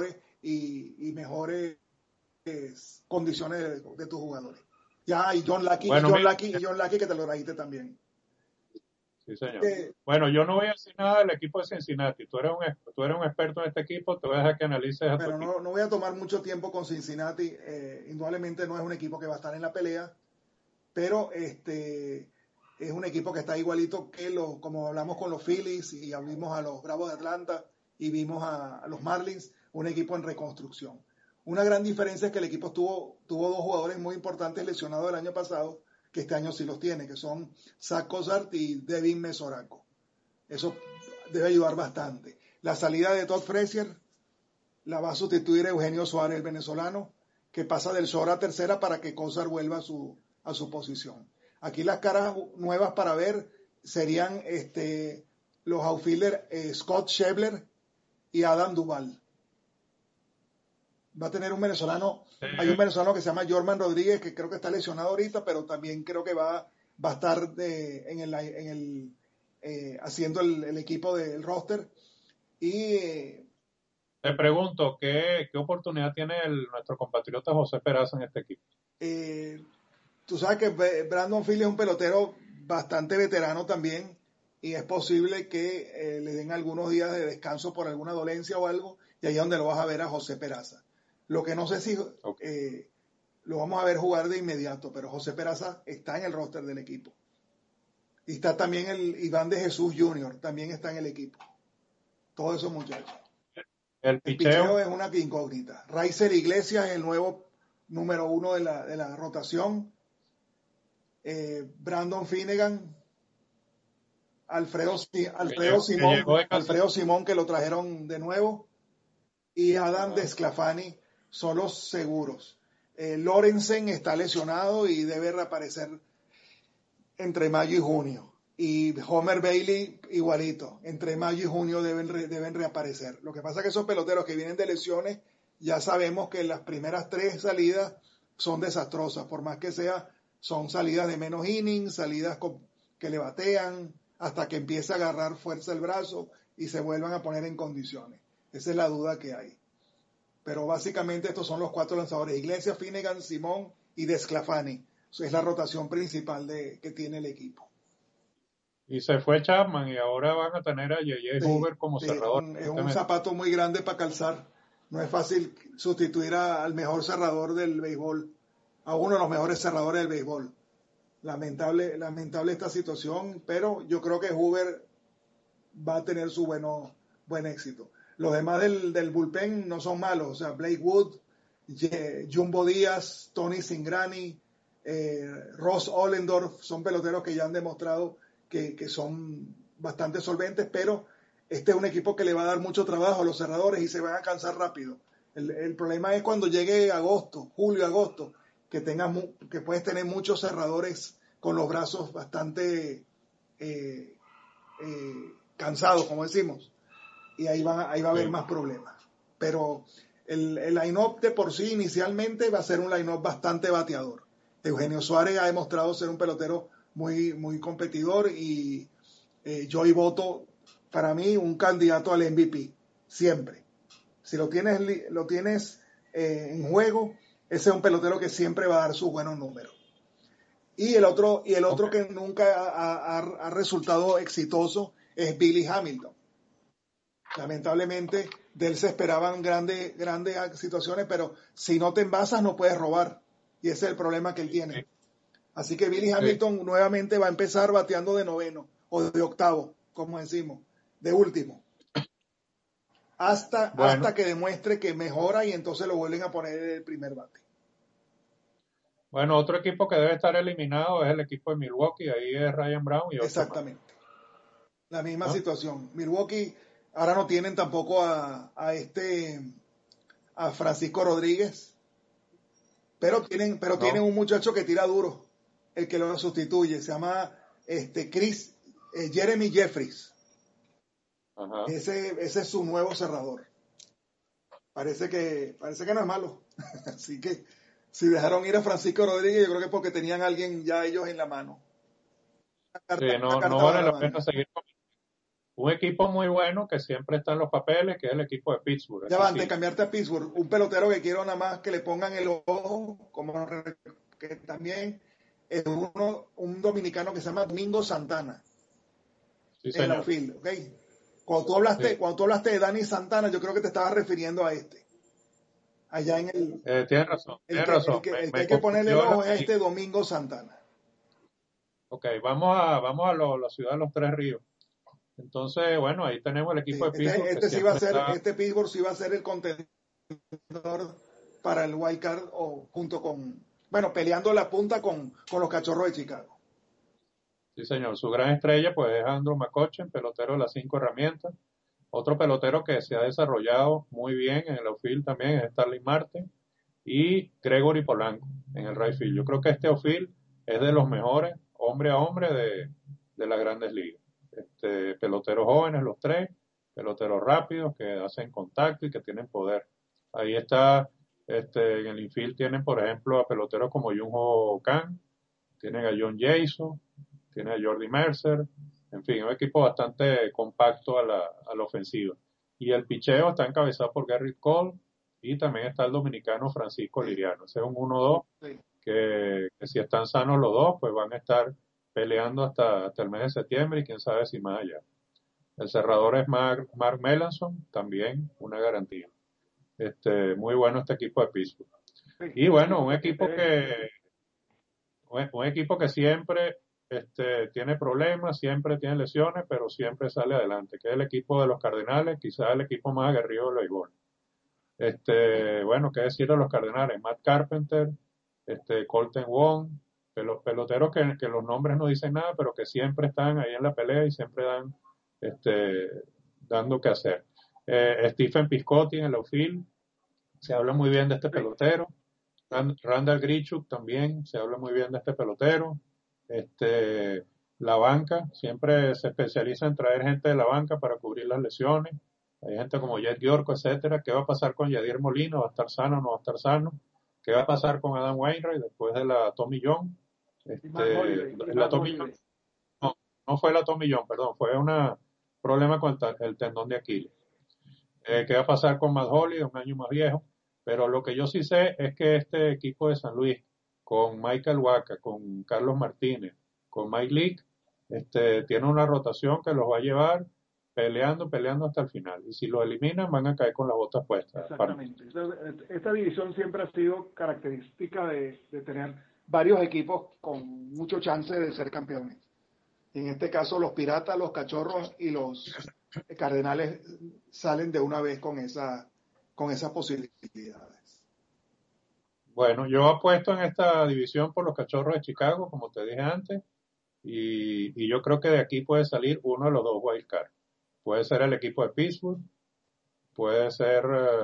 y mejores condiciones de tus jugadores. Ya, Bueno, mira, Y John Lucky que te lo trajiste también. sí, señor. Eh, Bueno, yo no voy a decir nada del equipo de Cincinnati. Tú eres un experto en este equipo, te voy a dejar que analices a tu bueno, equipo. no voy a tomar mucho tiempo con Cincinnati. Indudablemente no es un equipo que va a estar en la pelea, pero es un equipo que está igualito como hablamos con los Phillies y vimos a los Bravos de Atlanta y vimos a los Marlins, un equipo en reconstrucción. Una gran diferencia es que el equipo tuvo dos jugadores muy importantes lesionados el año pasado, que este año sí los tiene, que son Zach Cozart y Devin Mesoraco. Eso debe ayudar bastante. La salida de Todd Frazier la va a sustituir Eugenio Suárez, el venezolano, que pasa del short a tercera para que Cozart vuelva a su posición. Aquí las caras nuevas para ver serían los outfielders Scott Schebler y Adam Duval. Va a tener un venezolano, hay un venezolano que se llama Jorman Rodríguez, que creo que está lesionado ahorita, pero también creo que va a estar haciendo el equipo del roster. Y Te pregunto, ¿qué oportunidad tiene nuestro compatriota José Peraza en este equipo? eh, tú sabes que Brandon Phillips es un pelotero bastante veterano también y es posible que le den algunos días de descanso por alguna dolencia o algo y ahí es donde lo vas a ver a José Peraza. Lo que no sé si Okay. lo vamos a ver jugar de inmediato, pero José Peraza está en el roster del equipo. Y está también el Iván de Jesús Jr., también está en el equipo. Todos esos muchachos. El El picheo picheo, es una incógnita. Raizer Iglesias es el nuevo número uno de la rotación. Brandon Finnegan, llegó de casualidad. Alfredo Simón, que lo trajeron de nuevo, y Adam Ajá. Desclafani son los seguros. Lorenzen está lesionado y debe reaparecer entre mayo y junio. Y Homer Bailey igualito, entre mayo y junio deben reaparecer. Lo que pasa es que esos peloteros que vienen de lesiones, ya sabemos que las primeras 3 salidas son desastrosas, por más que sea, son salidas de menos innings, que le batean, hasta que empiece a agarrar fuerza el brazo y se vuelvan a poner en condiciones. Esa es la duda que hay. Pero básicamente estos son los 4 lanzadores: Iglesias, Finnegan, Simón y Desclafani. Eso es la rotación principal que tiene el equipo. Y se fue Chapman y ahora van a tener a J.J. Sí, Hoover como sí, cerrador. es un zapato muy grande para calzar. No es fácil sustituir al mejor cerrador del béisbol, a uno de los mejores cerradores del béisbol. Lamentable esta situación, pero yo creo que Hoover va a tener su buen éxito. Los demás del bullpen no son malos, o sea, Blake Wood, Jumbo Díaz, Tony Cingrani, Ross Ollendorf, son peloteros que ya han demostrado que son bastante solventes, pero este es un equipo que le va a dar mucho trabajo a los cerradores y se van a cansar rápido. El problema es cuando llegue agosto, julio, agosto, que puedes tener muchos cerradores con los brazos bastante cansados, como decimos, y ahí va a haber Sí. más problemas. Pero el line-up de por sí inicialmente va a ser un line-up bastante bateador. Eugenio Suárez ha demostrado ser un pelotero muy competidor y Joey Votto, para mí, un candidato al MVP, siempre. Si lo tienes en juego, ese es un pelotero que siempre va a dar sus buenos números. Y el otro Okay. que nunca ha resultado exitoso es Billy Hamilton. Lamentablemente, de él se esperaban grandes situaciones, pero si no te envasas no puedes robar. Y ese es el problema que él tiene. Sí, Así que Billy sí. Hamilton nuevamente va a empezar bateando de noveno o de octavo, como decimos, de último, hasta Bueno, que demuestre que mejora y entonces lo vuelven a poner en el primer bate. otro equipo que debe estar eliminado es el equipo de Milwaukee. Ahí es Ryan Brown y 8 más. Exactamente. La misma ¿No? situación. Milwaukee ahora no tienen tampoco a Francisco Rodríguez, pero tienen No. un muchacho que tira duro, el que lo sustituye, se llama Jeremy Jeffries. Ajá. Ese es su nuevo cerrador. Parece que no es malo. Así que si dejaron ir a Francisco Rodríguez, yo creo que es porque tenían a alguien ya ellos en la mano. Sí, Una no carta bajo vale la la pena manga. seguir con un equipo muy bueno que siempre está en los papeles, que es el equipo de Pittsburgh. Ya Ese va, antes de sí. cambiarte a Pittsburgh, un pelotero que quiero nada más que le pongan el ojo, que también es un dominicano que se llama Domingo Santana, Sí, el señor. outfield, ¿ok? Sí. Cuando tú hablaste de Dani Santana, yo creo que te estabas refiriendo a allá en Tienes razón, el tienes que, razón. el que Me hay que ponerle el confundió la ojo es a liga. este Domingo Santana. Ok, vamos a la ciudad de los Tres Ríos. Entonces, ahí tenemos el equipo Sí, de Pittsburgh que sí va a siempre ser, está. este Pittsburgh sí va a ser el contendor para el wild card bueno, peleando la punta con los Cachorros de Chicago. Sí, señor. Su gran estrella, pues, es Andrew McCutchen, pelotero de las 5 herramientas. Otro pelotero que se ha desarrollado muy bien en el outfield también es Starling Marte y Gregory Polanco en el right field. Yo creo que este outfield es de los mejores, hombre a hombre, de las grandes ligas. Peloteros jóvenes, los tres, peloteros rápidos que hacen contacto y que tienen poder. Ahí está, en el infield tienen, por ejemplo, a peloteros como Jung-Ho Kang, tienen a John Jason, tiene a Jordi Mercer, en fin, un equipo bastante compacto a la ofensiva. Y el picheo está encabezado por Gary Cole y también está el dominicano Francisco Sí, Liriano. Ese es un 1-2 sí. que si están sanos los dos, pues van a estar peleando hasta el mes de septiembre y quién sabe si más allá. El cerrador es Mark Melanson, también una garantía. Muy bueno este equipo de Pittsburgh. Sí. Y bueno, un equipo que siempre tiene problemas, siempre tiene lesiones, pero siempre sale adelante, que es el equipo de los Cardenales, quizás el equipo más aguerrido del béisbol. Bueno, qué decir de los Cardenales, Matt Carpenter, Colton Wong, peloteros que los nombres no dicen nada, pero que siempre están ahí en la pelea y siempre dan, este, dando que hacer. Stephen Piscotty en el outfield, se habla muy bien de este pelotero. Randall Grichuk también, se habla muy bien de este pelotero. Este, la banca, siempre se especializa en traer gente de la banca para cubrir las lesiones. Hay gente como Jet Giorco, etcétera. ¿Qué va a pasar con Yadier Molina? ¿Va a estar sano o no va a estar sano? ¿Qué va a pasar con Adam Wainwright después de la Tommy John? Y Matt Holiday. La Tommy John, no, no fue la Tommy John, perdón, fue un problema con el tendón de Aquiles. ¿Qué va a pasar con Matt Holiday, un año más viejo? Pero lo que yo sí sé es que este equipo de San Luis, con Michael Wacha, con Carlos Martínez, con Mike Leake, tiene una rotación que los va a llevar peleando hasta el final. Y si lo eliminan, van a caer con las botas puestas. Exactamente. Esta división siempre ha sido característica de tener varios equipos con mucho chance de ser campeones. En este caso, los Piratas, los Cachorros y los Cardenales salen de una vez con esas posibilidades. Bueno, yo apuesto en esta división por los Cachorros de Chicago, como te dije antes, y yo creo que de aquí puede salir uno de los dos wildcards. Puede ser el equipo de Pittsburgh, puede ser,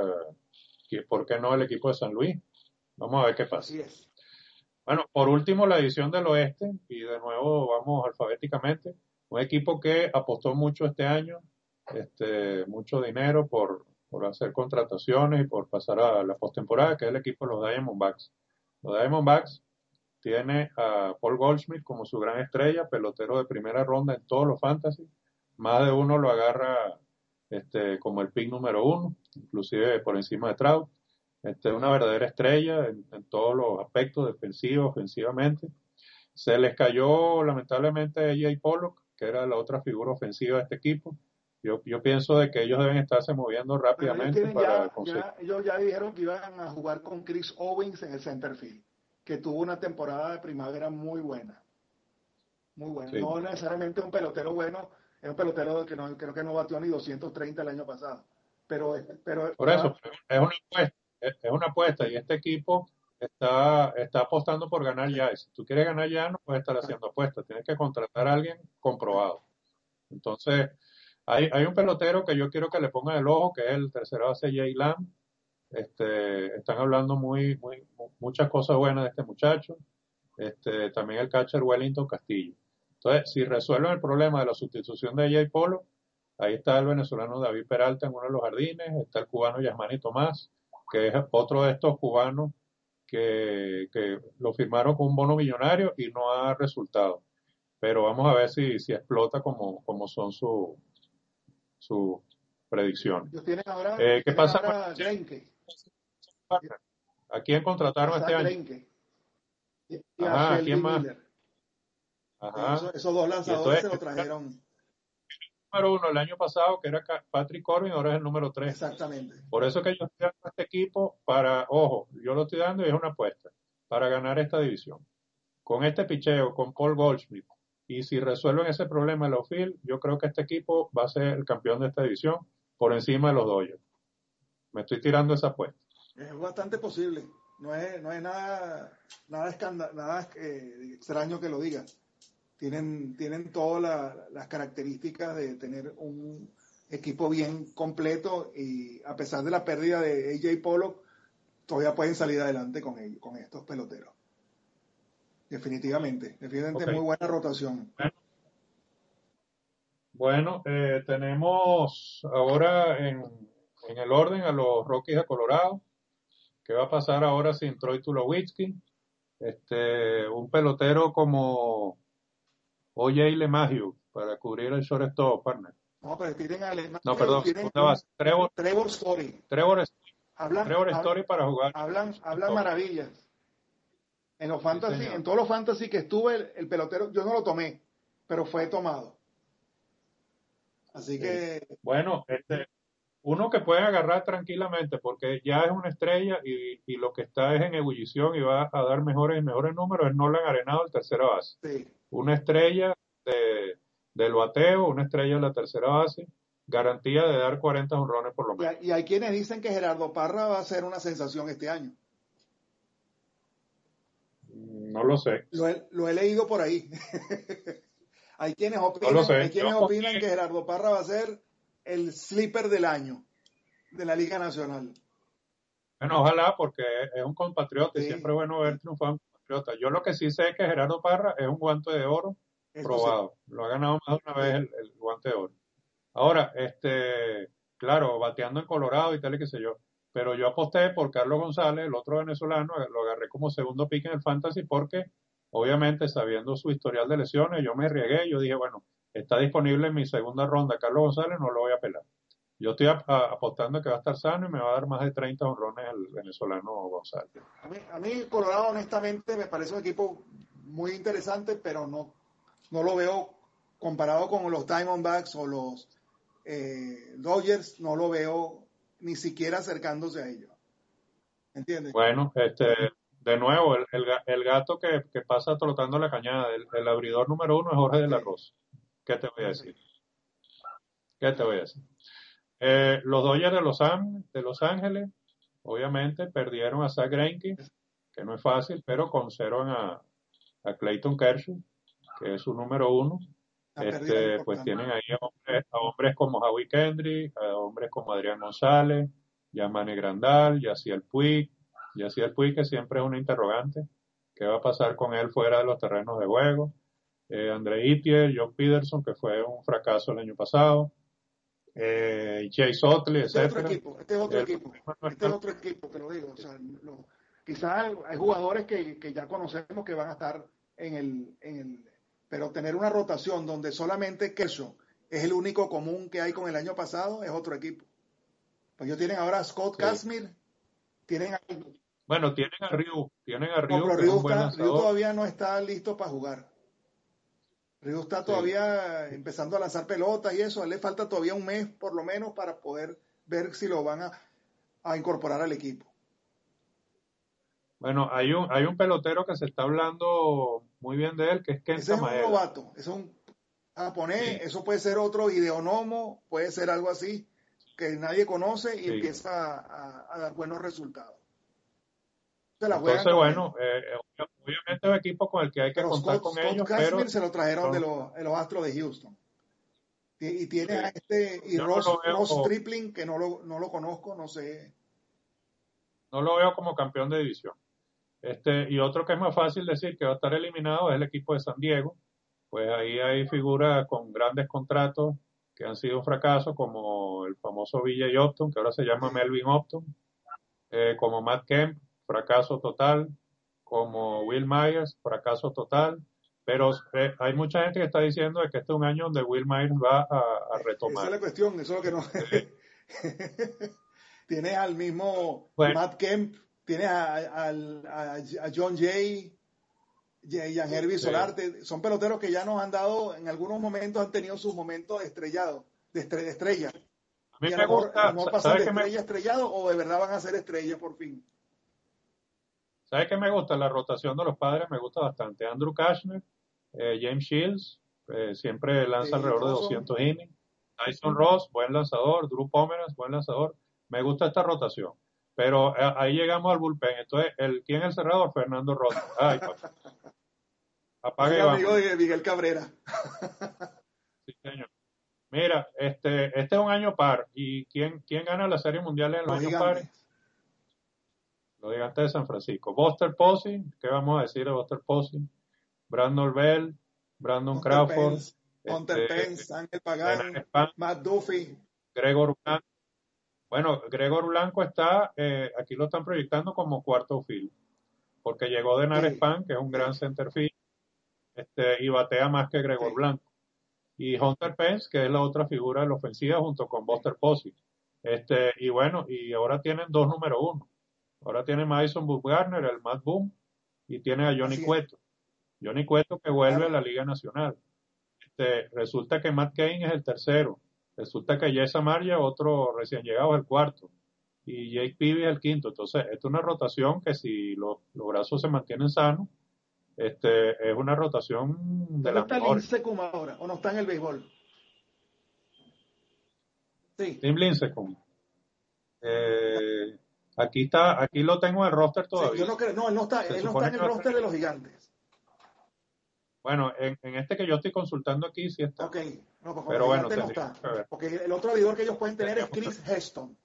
¿por qué no el equipo de San Luis? Vamos a ver qué pasa. Así es. Bueno, por último, la división del oeste, y de nuevo vamos alfabéticamente, un equipo que apostó mucho este año, mucho dinero por hacer contrataciones y por pasar a la postemporada, que es el equipo de los Diamondbacks. Los Diamondbacks tiene a Paul Goldschmidt como su gran estrella, pelotero de primera ronda en todos los fantasy. Más de uno lo agarra como el pick número uno, inclusive por encima de Trout. Una verdadera estrella en todos los aspectos, defensivos, ofensivamente. Se les cayó lamentablemente a AJ Pollock, que era la otra figura ofensiva de este equipo. Yo pienso de que ellos deben estarse moviendo Pero ellos rápidamente para conseguir. ellos ya dijeron que iban a jugar con Chris Owens en el center field, que tuvo una temporada de primavera muy buena. Muy buena. Sí. No necesariamente un pelotero bueno, es un pelotero que no, creo que no batió ni 230 el año pasado. Pero Por eso, es una apuesta, es una apuesta y este equipo está apostando por ganar ya. Y si tú quieres ganar ya, no puedes estar haciendo apuestas, tienes que contratar a alguien comprobado. Entonces, hay un pelotero que yo quiero que le pongan el ojo, que es el tercero base Jay Lamb. Están hablando muchas cosas buenas de este muchacho. También el catcher Wellington Castillo. Entonces, si resuelven el problema de la sustitución de Jay Polo, ahí está el venezolano David Peralta en uno de los jardines, está el cubano Yasmani Tomás, que es otro de estos cubanos que lo firmaron con un bono millonario y no ha resultado. Pero vamos a ver si explota como son sus predicciones. ¿Qué pasa con Greinke? ¿A quién contrataron este año? Greinke. Y a Ajá, ¿a Shelby quién más? Miller. Ajá. Esos dos Y lanzadores entonces, se lo trajeron. número uno el año pasado, que era Patrick Corbin, ahora es el número 3. Exactamente. Por eso que yo estoy dando a este equipo ojo, yo lo estoy dando y es una apuesta, para ganar esta división. Con este picheo, con Paul Goldschmidt, y si resuelven ese problema en la outfield, yo creo que este equipo va a ser el campeón de esta división por encima de los Dodgers. Me estoy tirando esa apuesta. Es bastante posible. No es nada extraño que lo diga. Tienen todas las características de tener un equipo bien completo y a pesar de la pérdida de AJ Pollock, todavía pueden salir adelante con ellos, con estos peloteros. Definitivamente Okay. Muy buena rotación. Bueno, tenemos ahora en el orden a los Rockies de Colorado. ¿Qué va a pasar ahora sin Troy Tulowitzki? Un pelotero como O.J. LeMahieu para cubrir el shortstop, partner. No, pero tienen a No, perdón, segunda base. Trevor Story. Trevor Hablan Story para jugar. hablan maravillas. En los fantasy, Sí, en todos los fantasy que estuve, el pelotero, yo no lo tomé, pero fue tomado. Así que. Bueno, uno que puede agarrar tranquilamente porque ya es una estrella y lo que está es en ebullición y va a dar mejores y mejores números es Nolan Arenado, el tercera base. Sí. Una estrella del bateo, una estrella de la tercera base. garantía de dar 40 jonrones por lo menos. Y hay quienes dicen que Gerardo Parra va a ser una sensación este año. No lo sé. Lo he leído por ahí. Hay quienes No lo sé. opinan que Gerardo Parra va a ser el sleeper del año de la Liga Nacional. Bueno, ojalá, porque es un compatriota y Sí, siempre es bueno ver sí. triunfar a un compatriota. Yo lo que sí sé es que Gerardo Parra es un guante de oro Eso sí. probado. Lo ha ganado más de una vez Sí. el guante de oro. Ahora, claro, bateando en Colorado y tal y qué sé yo. Pero yo aposté por Carlos González, el otro venezolano, lo agarré como segundo pick en el fantasy porque, obviamente, sabiendo su historial de lesiones, yo me arriesgué. Yo dije, bueno, está disponible en mi segunda ronda Carlos González, no lo voy a pelar. Yo estoy apostando que va a estar sano y me va a dar más de 30 honrones el venezolano González. A mí Colorado, honestamente, me parece un equipo muy interesante, pero no lo veo comparado con los Diamondbacks o los Dodgers, no lo veo ni siquiera acercándose a ellos. ¿Entiendes? Bueno, de nuevo, el gato que pasa trotando la cañada, el abridor número uno es Jorge de la Sí, Rosa. ¿Qué te voy a sí. decir? ¿Qué te voy a decir? Los Dodgers de Los Ángeles, obviamente, perdieron a Zach Greinke, que no es fácil, pero conservan a Clayton Kershaw, que es su número uno. Una pérdida Pues importante. tienen ahí a hombres como Javi Kendrick, a hombres como Adrián González, Yamane Grandal, Yaciel Puig, que siempre es una interrogante. ¿Qué va a pasar con él fuera de los terrenos de juego? André Itier, John Peterson, que fue un fracaso el año pasado. Chase Utley, Este es otro etcétera. equipo, este es otro Los equipo, temas no este es están. otro equipo, te lo digo. O sea, quizás hay jugadores que ya conocemos que van a estar pero tener una rotación donde solamente Kershaw es el único común que hay con el año pasado es otro equipo. Pues ellos tienen ahora a Scott Sí. Kazmir, tienen a, Bueno, tienen a no, Ryu, pero que es un buen Ryu lanzador. todavía no está listo para jugar. Ryu está Sí. todavía empezando a lanzar pelotas y eso, a él le falta todavía un mes por lo menos para poder ver si lo van a incorporar al equipo. Bueno, hay un pelotero que se está hablando muy bien de él, que es Ese Kenta es un Maeda. novato, ese es un japonés, Sí, eso puede ser otro Ideonomo, puede ser algo así que nadie conoce y sí. empieza a dar buenos resultados. Se la juegan Entonces, con él. bueno, obviamente es un equipo con el que hay que Pero contar con Scott ellos, pero Kazmir se lo trajeron son- de los Astros de Houston. Y tiene a sí. y Yo no lo Ross veo, Stripling, que no lo conozco, no sé. no lo veo como campeón de división. Y otro que es más fácil decir que va a estar eliminado es el equipo de San Diego. Pues ahí hay figuras con grandes contratos que han sido un fracaso, como el famoso Vijay Upton, que ahora se llama Sí. Melvin Upton, como Matt Kemp, fracaso total, como Will Myers, fracaso total. Pero hay mucha gente que está diciendo de que este es un año donde Will Myers va a Esa es retomar. la cuestión, eso es lo que no. Este, Tienes al mismo bueno, Matt Kemp, tienes a John Jay, Jan Hervey sí. Solarte, son peloteros que ya nos han dado, en algunos momentos han tenido sus momentos estrellados, de estrella. A mí Y me a lo gusta, mejor pasan ¿sabes de qué estrella a estrellado o de verdad van a ser estrellas por fin. ¿Sabes qué me gusta? La rotación de los padres me gusta bastante. Andrew Cashner, James Shields, siempre lanza Sí, alrededor de todos son 200 innings. Tyson Ross, buen lanzador. Drew Pomeranz, buen lanzador. Me gusta esta rotación. Pero ahí llegamos al bullpen. Entonces, ¿quién es el cerrador? Fernando Roth. Ay, papá, es apaga el y amigo vámonos. de Miguel Cabrera. Sí, señor. Mira, este es un año par. ¿Y quién gana la Serie Mundial en los Los años pares? gigantes. Los Gigantes de San Francisco. Buster Posey, ¿qué vamos a decir de Buster Posey? Brandon Bell, Brandon Crawford, Hunter este, Pence, Ángel Renan Pagán, Span, Matt Duffy. Gregor Blanco. Bueno, Gregor Blanco está, aquí lo están proyectando como cuarto field, porque llegó de Sí, Span, que es un sí, gran center field, y batea más que Gregor sí. Blanco. Y Hunter Pence, que es la otra figura de la ofensiva, junto con Sí. Buster Posey. Y bueno, y ahora tienen dos número uno. Ahora tiene Madison Bumgarner, el Matt Boom, y tiene a Johnny Así es, Cueto. Johnny Cueto que vuelve a claro. la Liga Nacional. Resulta que Matt Cain es el tercero. Resulta que Jess Amarilla, otro recién llegado, es el cuarto. Y Jake Peavy es el quinto. Entonces, esto es una rotación que si los brazos se mantienen sanos, es una rotación de ¿Dónde las está mejores. Lince Kuma ahora? ¿O no está en el béisbol? Sí, Tim Lincecum. Eh, aquí lo tengo en el roster sí, yo todavía. no creo, no, Se él no está supone en que el va a estar. roster de los Gigantes. Bueno, en este que yo estoy consultando aquí sí está. Ok, no, pues con los Pero bueno, Gigantes no tendríamos está. que ver. Porque el otro abridor que ellos pueden tener es Tendríamos que- Chris Heston.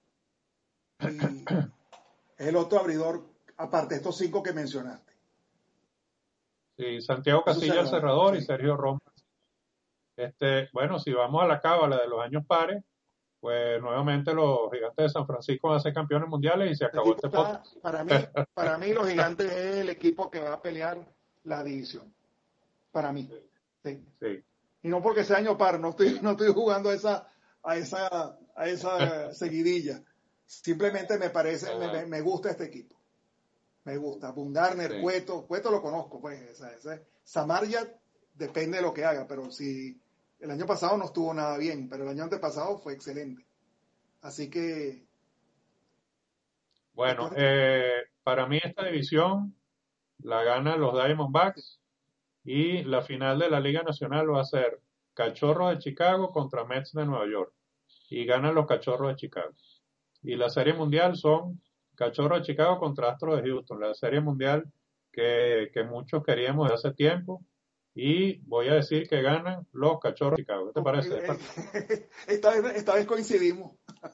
Y es el otro abridor, aparte de estos 5 que mencionaste. Sí, Santiago Es su Casilla el cerrador, cerrador y sí. Sergio Romo. Bueno, si vamos a la cábala de los años pares, pues nuevamente los Gigantes de San Francisco van a ser campeones mundiales y se Este acabó equipo este está, podcast. para mí los Gigantes es el equipo que va a pelear la división. Para mí. Sí. Sí. Y no porque sea año par, no estoy jugando a esa seguidilla. Simplemente me parece, Ajá, me gusta este equipo. Me gusta. Bundarner, sí. Cueto lo conozco, pues. Samarja depende de lo que haga, pero si el año pasado no estuvo nada bien, pero el año antepasado fue excelente. Así que Bueno, después, para mí esta división la ganan los Diamondbacks y la final de la Liga Nacional va a ser Cachorros de Chicago contra Mets de Nueva York y ganan los Cachorros de Chicago. Y la Serie Mundial son Cachorros de Chicago contra Astros de Houston, la Serie Mundial que muchos queríamos desde hace tiempo. Y voy a decir que ganan los Cachorros de Chicago. ¿Qué te parece? esta vez coincidimos.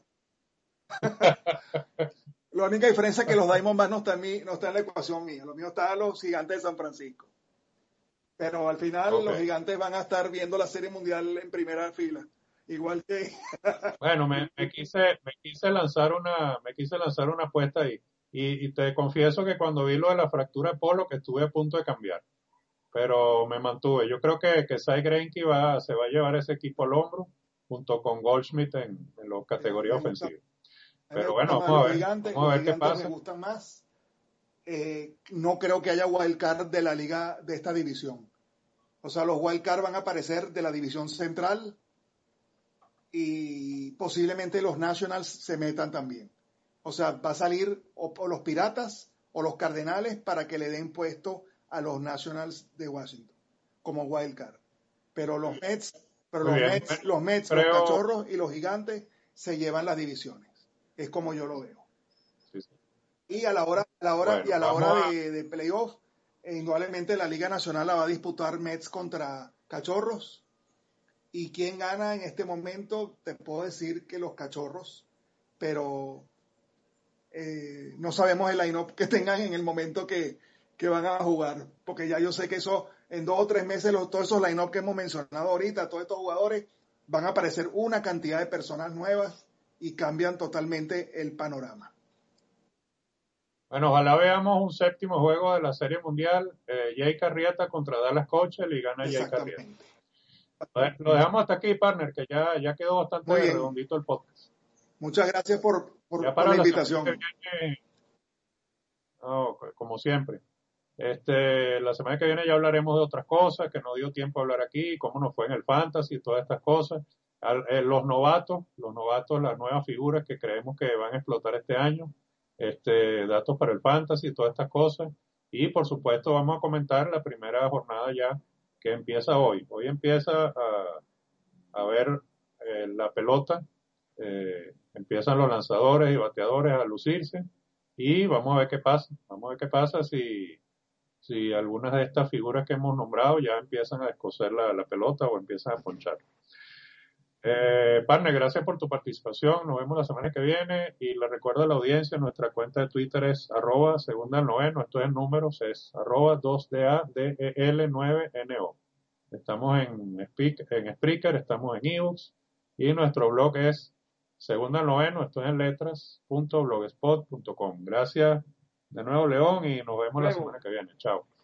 La única diferencia es que los Diamondbacks no está en la ecuación mía. Lo mío está en los Gigantes de San Francisco. Pero al final Ok. los Gigantes van a estar viendo la Serie Mundial en primera fila. Igual que... Bueno, me quise lanzar una apuesta ahí. Y te confieso que cuando vi lo de la fractura de Polo, que estuve a punto de cambiar, pero me mantuve. Yo creo que Cy Greinke se va a llevar ese equipo al hombro junto con Goldschmidt en las categorías ofensivas. A mí me Pero gusta bueno, más vamos los a ver qué gigantes me pasa. gustan más. No creo que haya wildcard de la liga de esta división. O sea, los wildcard van a aparecer de la división central y posiblemente los Nationals se metan también. O sea, va a salir o los Piratas o los Cardenales para que le den puesto a los Nationals de Washington como wildcard. Pero Muy bien. Bueno, los creo, Cachorros y los Gigantes se llevan las divisiones. Es como yo lo veo. sí, sí. Y Bueno, a la hora vamos a, de playoff, indudablemente la Liga Nacional la va a disputar Mets contra Cachorros. ¿Y quién gana en este momento? Te puedo decir que los Cachorros, pero no sabemos el line-up que tengan en el momento que van a jugar, porque ya yo sé que eso en 2 o 3 meses todos esos line-up que hemos mencionado ahorita, todos estos jugadores van a aparecer una cantidad de personas nuevas y cambian totalmente el panorama. bueno, ojalá veamos un séptimo juego de la Serie Mundial, Jay Carrieta contra Dallas Keuchel y gana Jay Carrieta. Exactamente. Lo dejamos hasta aquí, partner, que ya quedó Muy bastante bien. redondito el podcast. Muchas gracias Ya por para la la semana que invitación. viene, no, como siempre, la semana que viene ya hablaremos de otras cosas que no dio tiempo a hablar aquí, cómo nos fue en el fantasy y todas estas cosas. Los novatos, las nuevas figuras que creemos que van a explotar este año, datos para el fantasy y todas estas cosas. Y por supuesto vamos a comentar la primera jornada ya que empieza hoy. Hoy empieza a ver la pelota, empiezan los lanzadores y bateadores a lucirse y vamos a ver qué pasa. Vamos a ver qué pasa si algunas de estas figuras que hemos nombrado ya empiezan a escocer la pelota o empiezan a ponchar. Partner, gracias por tu participación. Nos vemos la semana que viene y le recuerdo a la audiencia, nuestra cuenta de Twitter es @segunda al noveno, esto es en números, es @2DADEL9NO. Estamos en Spreaker, estamos en ebooks y nuestro blog es segunda al noveno, esto es en letras.blogspot.com. Gracias de nuevo, León, y nos vemos la Luego. semana que viene. Chao.